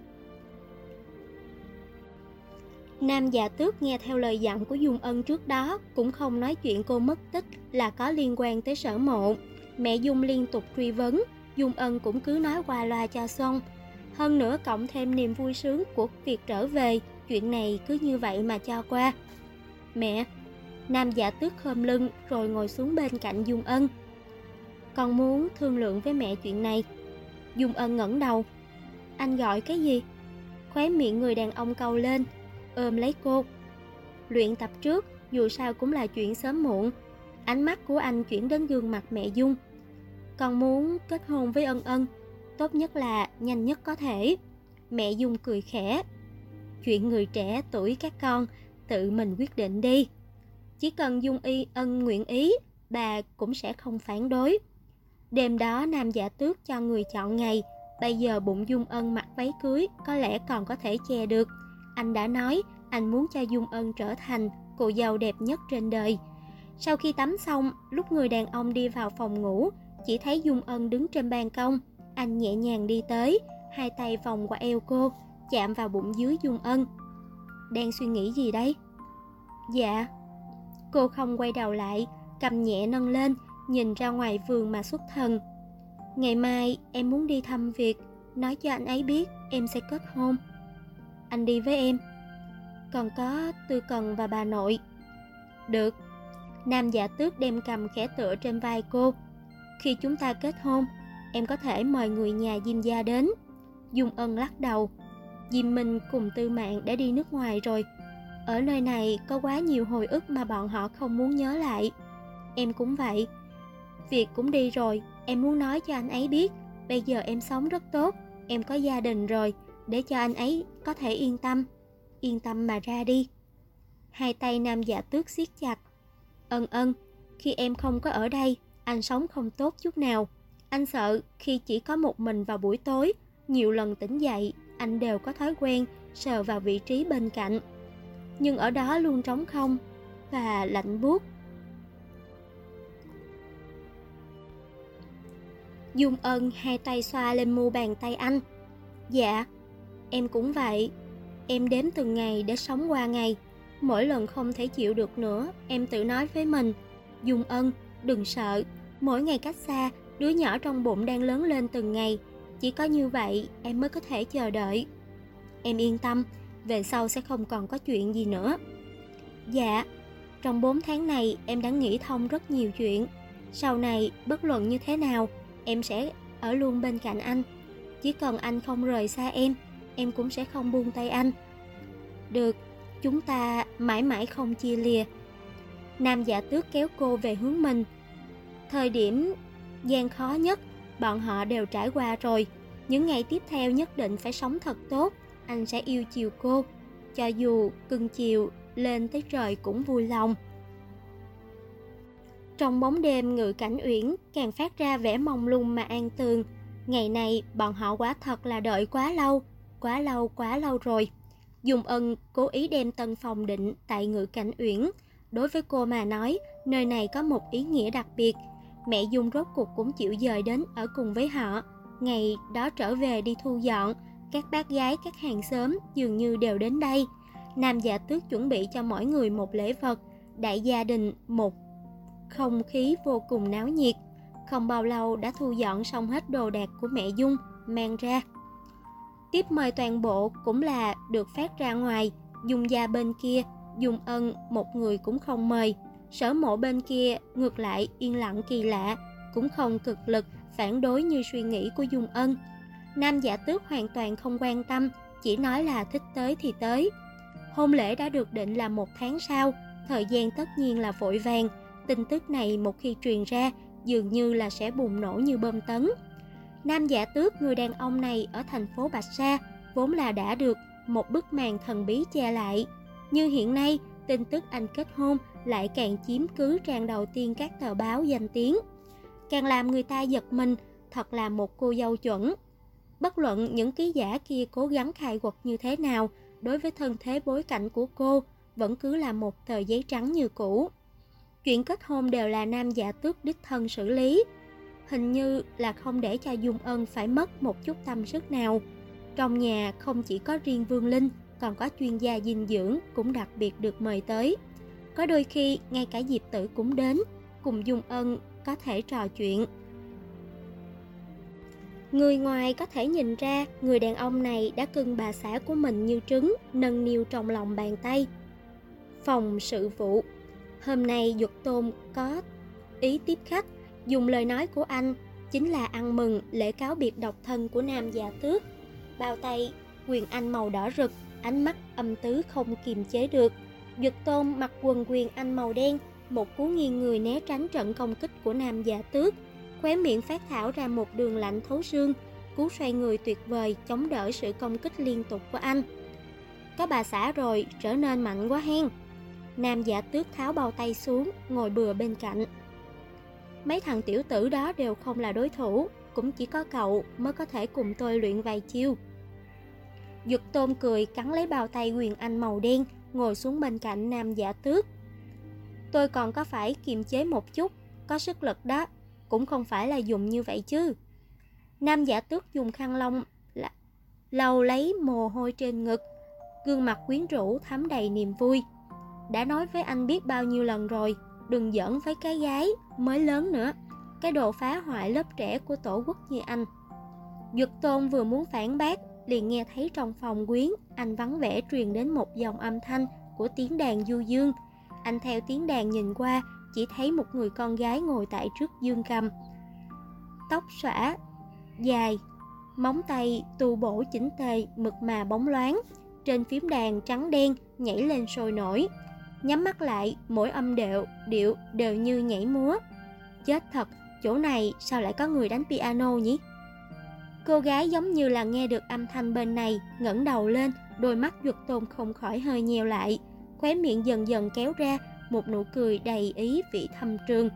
[SPEAKER 1] Nam Dạ Tước nghe theo lời dặn của Dung Ân trước đó, cũng không nói chuyện cô mất tích là có liên quan tới Sở Mộ. Mẹ Dung liên tục truy vấn, Dung Ân cũng cứ nói qua loa cho xong. Hơn nữa cộng thêm niềm vui sướng của việc trở về, chuyện này cứ như vậy mà cho qua. Mẹ, Nam Dạ Tước khom lưng rồi ngồi xuống bên cạnh Dung Ân. Con muốn thương lượng với mẹ chuyện này. Dung Ân ngẩng đầu. Anh gọi cái gì? Khóe miệng người đàn ông cau lên, ôm lấy cô. Luyện tập trước, dù sao cũng là chuyện sớm muộn. Ánh mắt của anh chuyển đến gương mặt mẹ Dung. Con muốn kết hôn với Ân Ân, tốt nhất là nhanh nhất có thể. Mẹ Dung cười khẽ. Chuyện người trẻ tuổi các con, tự mình quyết định đi. Chỉ cần Dung Ân nguyện ý, bà cũng sẽ không phản đối. Đêm đó Nam Dạ Tước cho người chọn ngày. Bây giờ bụng Dung Ân mặc váy cưới có lẽ còn có thể che được. Anh đã nói anh muốn cho Dung Ân trở thành cô dâu đẹp nhất trên đời. Sau khi tắm xong, lúc người đàn ông đi vào phòng ngủ, chỉ thấy Dung Ân đứng trên ban công. Anh nhẹ nhàng đi tới, hai tay vòng qua eo cô, chạm vào bụng dưới Dung Ân. Đang suy nghĩ gì đấy? Dạ. Cô không quay đầu lại, cầm nhẹ nâng lên, nhìn ra ngoài vườn mà xuất thần. Ngày mai em muốn đi thăm Việt, nói cho anh ấy biết em sẽ kết hôn. Anh đi với em. Còn có Tư Cần và bà nội. Được. Nam Dạ Tước đem cầm khẽ tựa trên vai cô. Khi chúng ta kết hôn, em có thể mời người nhà Diêm gia đến. Dung Ân lắc đầu. Diêm Minh cùng Tư Mạn đã đi nước ngoài rồi. Ở nơi này có quá nhiều hồi ức mà bọn họ không muốn nhớ lại. Em cũng vậy. Việt cũng đi rồi, em muốn nói cho anh ấy biết bây giờ em sống rất tốt, em có gia đình rồi, để cho anh ấy có thể yên tâm mà ra đi. Hai tay Nam Dạ Tước siết chặt. Ân, khi em không có ở đây, anh sống không tốt chút nào. Anh sợ khi chỉ có một mình vào buổi tối, nhiều lần tỉnh dậy, anh đều có thói quen sờ vào vị trí bên cạnh. Nhưng ở đó luôn trống không và lạnh buốt. Dung Ân hai tay xoa lên mu bàn tay anh. Dạ, em cũng vậy. Em đếm từng ngày để sống qua ngày. Mỗi lần không thể chịu được nữa, em tự nói với mình, Dung Ân, đừng sợ. Mỗi ngày cách xa, đứa nhỏ trong bụng đang lớn lên từng ngày. Chỉ có như vậy em mới có thể chờ đợi. Em yên tâm, về sau sẽ không còn có chuyện gì nữa. Dạ, trong 4 tháng này em đã nghĩ thông rất nhiều chuyện. Sau này, bất luận như thế nào, em sẽ ở luôn bên cạnh anh. Chỉ cần anh không rời xa em cũng sẽ không buông tay anh. Được, chúng ta mãi mãi không chia lìa. Nam Dạ Tước kéo cô về hướng mình. Thời điểm gian khó nhất, bọn họ đều trải qua rồi. Những ngày tiếp theo nhất định phải sống thật tốt. Anh sẽ yêu chiều cô, cho dù cưng chiều lên tới trời cũng vui lòng. Trong bóng đêm Ngự Cảnh Uyển càng phát ra vẻ mông lung mà an tường. Ngày này bọn họ quả thật là đợi quá lâu rồi. Dung Ân cố ý đem tân phòng định tại Ngự Cảnh Uyển. Đối với cô mà nói, nơi này có một ý nghĩa đặc biệt. Mẹ Dung rốt cuộc cũng chịu dời đến ở cùng với họ. Ngày đó trở về đi thu dọn, các bác gái, các hàng xóm dường như đều đến đây. Nam Dạ Tước chuẩn bị cho mỗi người một lễ vật, đại gia đình một không khí vô cùng náo nhiệt. Không bao lâu đã thu dọn xong hết đồ đạc của mẹ Dung mang ra. Tiếp mời toàn bộ cũng là được phát ra ngoài. Dung gia bên kia, Dung Ân một người cũng không mời. Sở Mộ bên kia ngược lại yên lặng kỳ lạ, cũng không cực lực phản đối như suy nghĩ của Dung Ân. Nam Dạ Tước hoàn toàn không quan tâm, chỉ nói là thích tới thì tới. Hôn lễ đã được định là 1 tháng sau, thời gian tất nhiên là vội vàng. Tin tức này một khi truyền ra, dường như là sẽ bùng nổ như bom tấn. Nam Dạ Tước, người đàn ông này ở thành phố Bạch Sa, vốn là đã được một bức màn thần bí che lại. Nhưng hiện nay, tin tức anh kết hôn lại càng chiếm cứ trang đầu tiên các tờ báo danh tiếng. Càng làm người ta giật mình, thật là một cô dâu chuẩn. Bất luận những ký giả kia cố gắng khai quật như thế nào, đối với thân thế bối cảnh của cô, vẫn cứ là một tờ giấy trắng như cũ. Chuyện kết hôn đều là Nam Dạ Tước đích thân xử lý. hình như là không để cho Dung Ân phải mất một chút tâm sức nào. Trong nhà không chỉ có riêng Vương Linh, còn có chuyên gia dinh dưỡng cũng đặc biệt được mời tới. Có đôi khi ngay cả Diệp Tử cũng đến, cùng Dung Ân có thể trò chuyện. Người ngoài có thể nhìn ra người đàn ông này đã cưng bà xã của mình như trứng, nâng niu trong lòng bàn tay. Phòng sự vụ. Hôm nay Duật Tôn có ý tiếp khách, dùng lời nói của anh chính là ăn mừng lễ cáo biệt độc thân của Nam Dạ Tước. Bao tay quyền anh màu đỏ rực, ánh mắt âm tứ không kiềm chế được. Duật Tôn mặc quần quyền anh màu đen, một cú nghiêng người né tránh trận công kích của Nam Dạ Tước, khóe miệng phát thảo ra một đường lạnh thấu xương, cú xoay người tuyệt vời chống đỡ sự công kích liên tục của anh. Có bà xã rồi, trở nên mạnh quá hen. Nam Dạ Tước tháo bao tay xuống, ngồi bừa bên cạnh. Mấy thằng tiểu tử đó đều không là đối thủ, cũng chỉ có cậu mới có thể cùng tôi luyện vài chiêu. Duật Tôn cười cắn lấy bao tay quyền anh màu đen, ngồi xuống bên cạnh Nam Dạ Tước. Tôi còn có phải kiềm chế một chút, có sức lực đó, cũng không phải là dùng như vậy chứ. Nam Dạ Tước dùng khăn lông lau lấy mồ hôi trên ngực, gương mặt quyến rũ thắm đầy niềm vui. Đã nói với anh biết bao nhiêu lần rồi, đừng giỡn với cái gái mới lớn nữa, cái đồ phá hoại lớp trẻ của tổ quốc như anh. Duật Tôn vừa muốn phản bác, liền nghe thấy trong phòng quyến anh vắng vẻ truyền đến một dòng âm thanh của tiếng đàn du dương. Anh theo tiếng đàn nhìn qua, chỉ thấy một người con gái ngồi tại trước dương cầm, tóc xõa dài, móng tay tu bổ chỉnh tề, mượt mà bóng loáng. Trên phím đàn trắng đen nhảy lên sôi nổi, nhắm mắt lại, mỗi âm điệu đều như nhảy múa. Chết thật, chỗ này sao lại có người đánh piano nhỉ? Cô gái giống như là nghe được âm thanh bên này, ngẩng đầu lên, đôi mắt Duật Tôn không khỏi hơi nheo lại, khóe miệng dần dần kéo ra một nụ cười đầy ý vị thâm trường.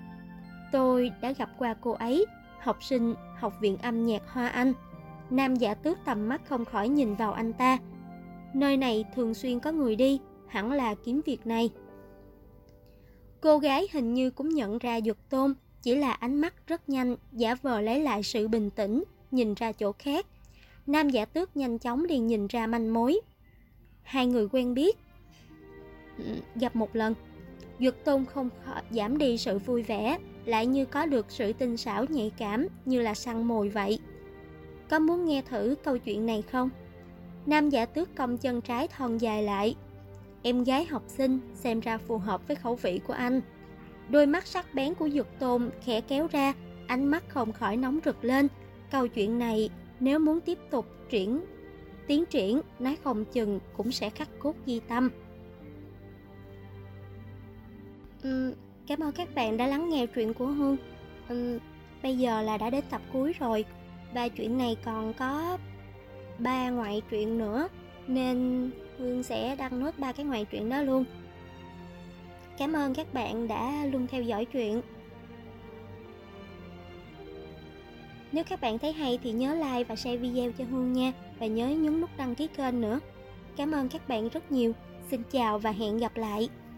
[SPEAKER 1] Tôi đã gặp qua cô ấy, học sinh học viện âm nhạc Hoa Anh. Nam Dạ Tước tầm mắt không khỏi nhìn vào anh ta. Nơi này thường xuyên có người đi, hẳn là kiếm việc này. Cô gái hình như cũng nhận ra Duật Tôn, chỉ là ánh mắt rất nhanh, giả vờ lấy lại sự bình tĩnh, nhìn ra chỗ khác. Nam Dạ Tước nhanh chóng liền nhìn ra manh mối. Hai người quen biết. Gặp một lần. Duật Tôn không giảm đi sự vui vẻ, lại như có được sự tinh xảo nhạy cảm, như là săn mồi vậy. Có muốn nghe thử câu chuyện này không? Nam Dạ Tước cong chân trái thon dài lại. Em gái học sinh xem ra phù hợp với khẩu vị của anh. Đôi mắt sắc bén của Duật Tôn khẽ kéo ra, ánh mắt không khỏi nóng rực lên. Câu chuyện này nếu muốn tiếp tục tiến triển, nói không chừng cũng sẽ khắc cốt ghi tâm. Cảm ơn các bạn đã lắng nghe chuyện của Hương. Bây giờ là đã đến tập cuối rồi. Và chuyện này còn có 3 ngoại truyện nữa, nên Hương sẽ đăng nốt 3 cái ngoại truyện đó luôn. Cảm ơn các bạn đã luôn theo dõi chuyện. Nếu các bạn thấy hay thì nhớ like và share video cho Hương nha. Và nhớ nhấn nút đăng ký kênh nữa. Cảm ơn các bạn rất nhiều. Xin chào và hẹn gặp lại.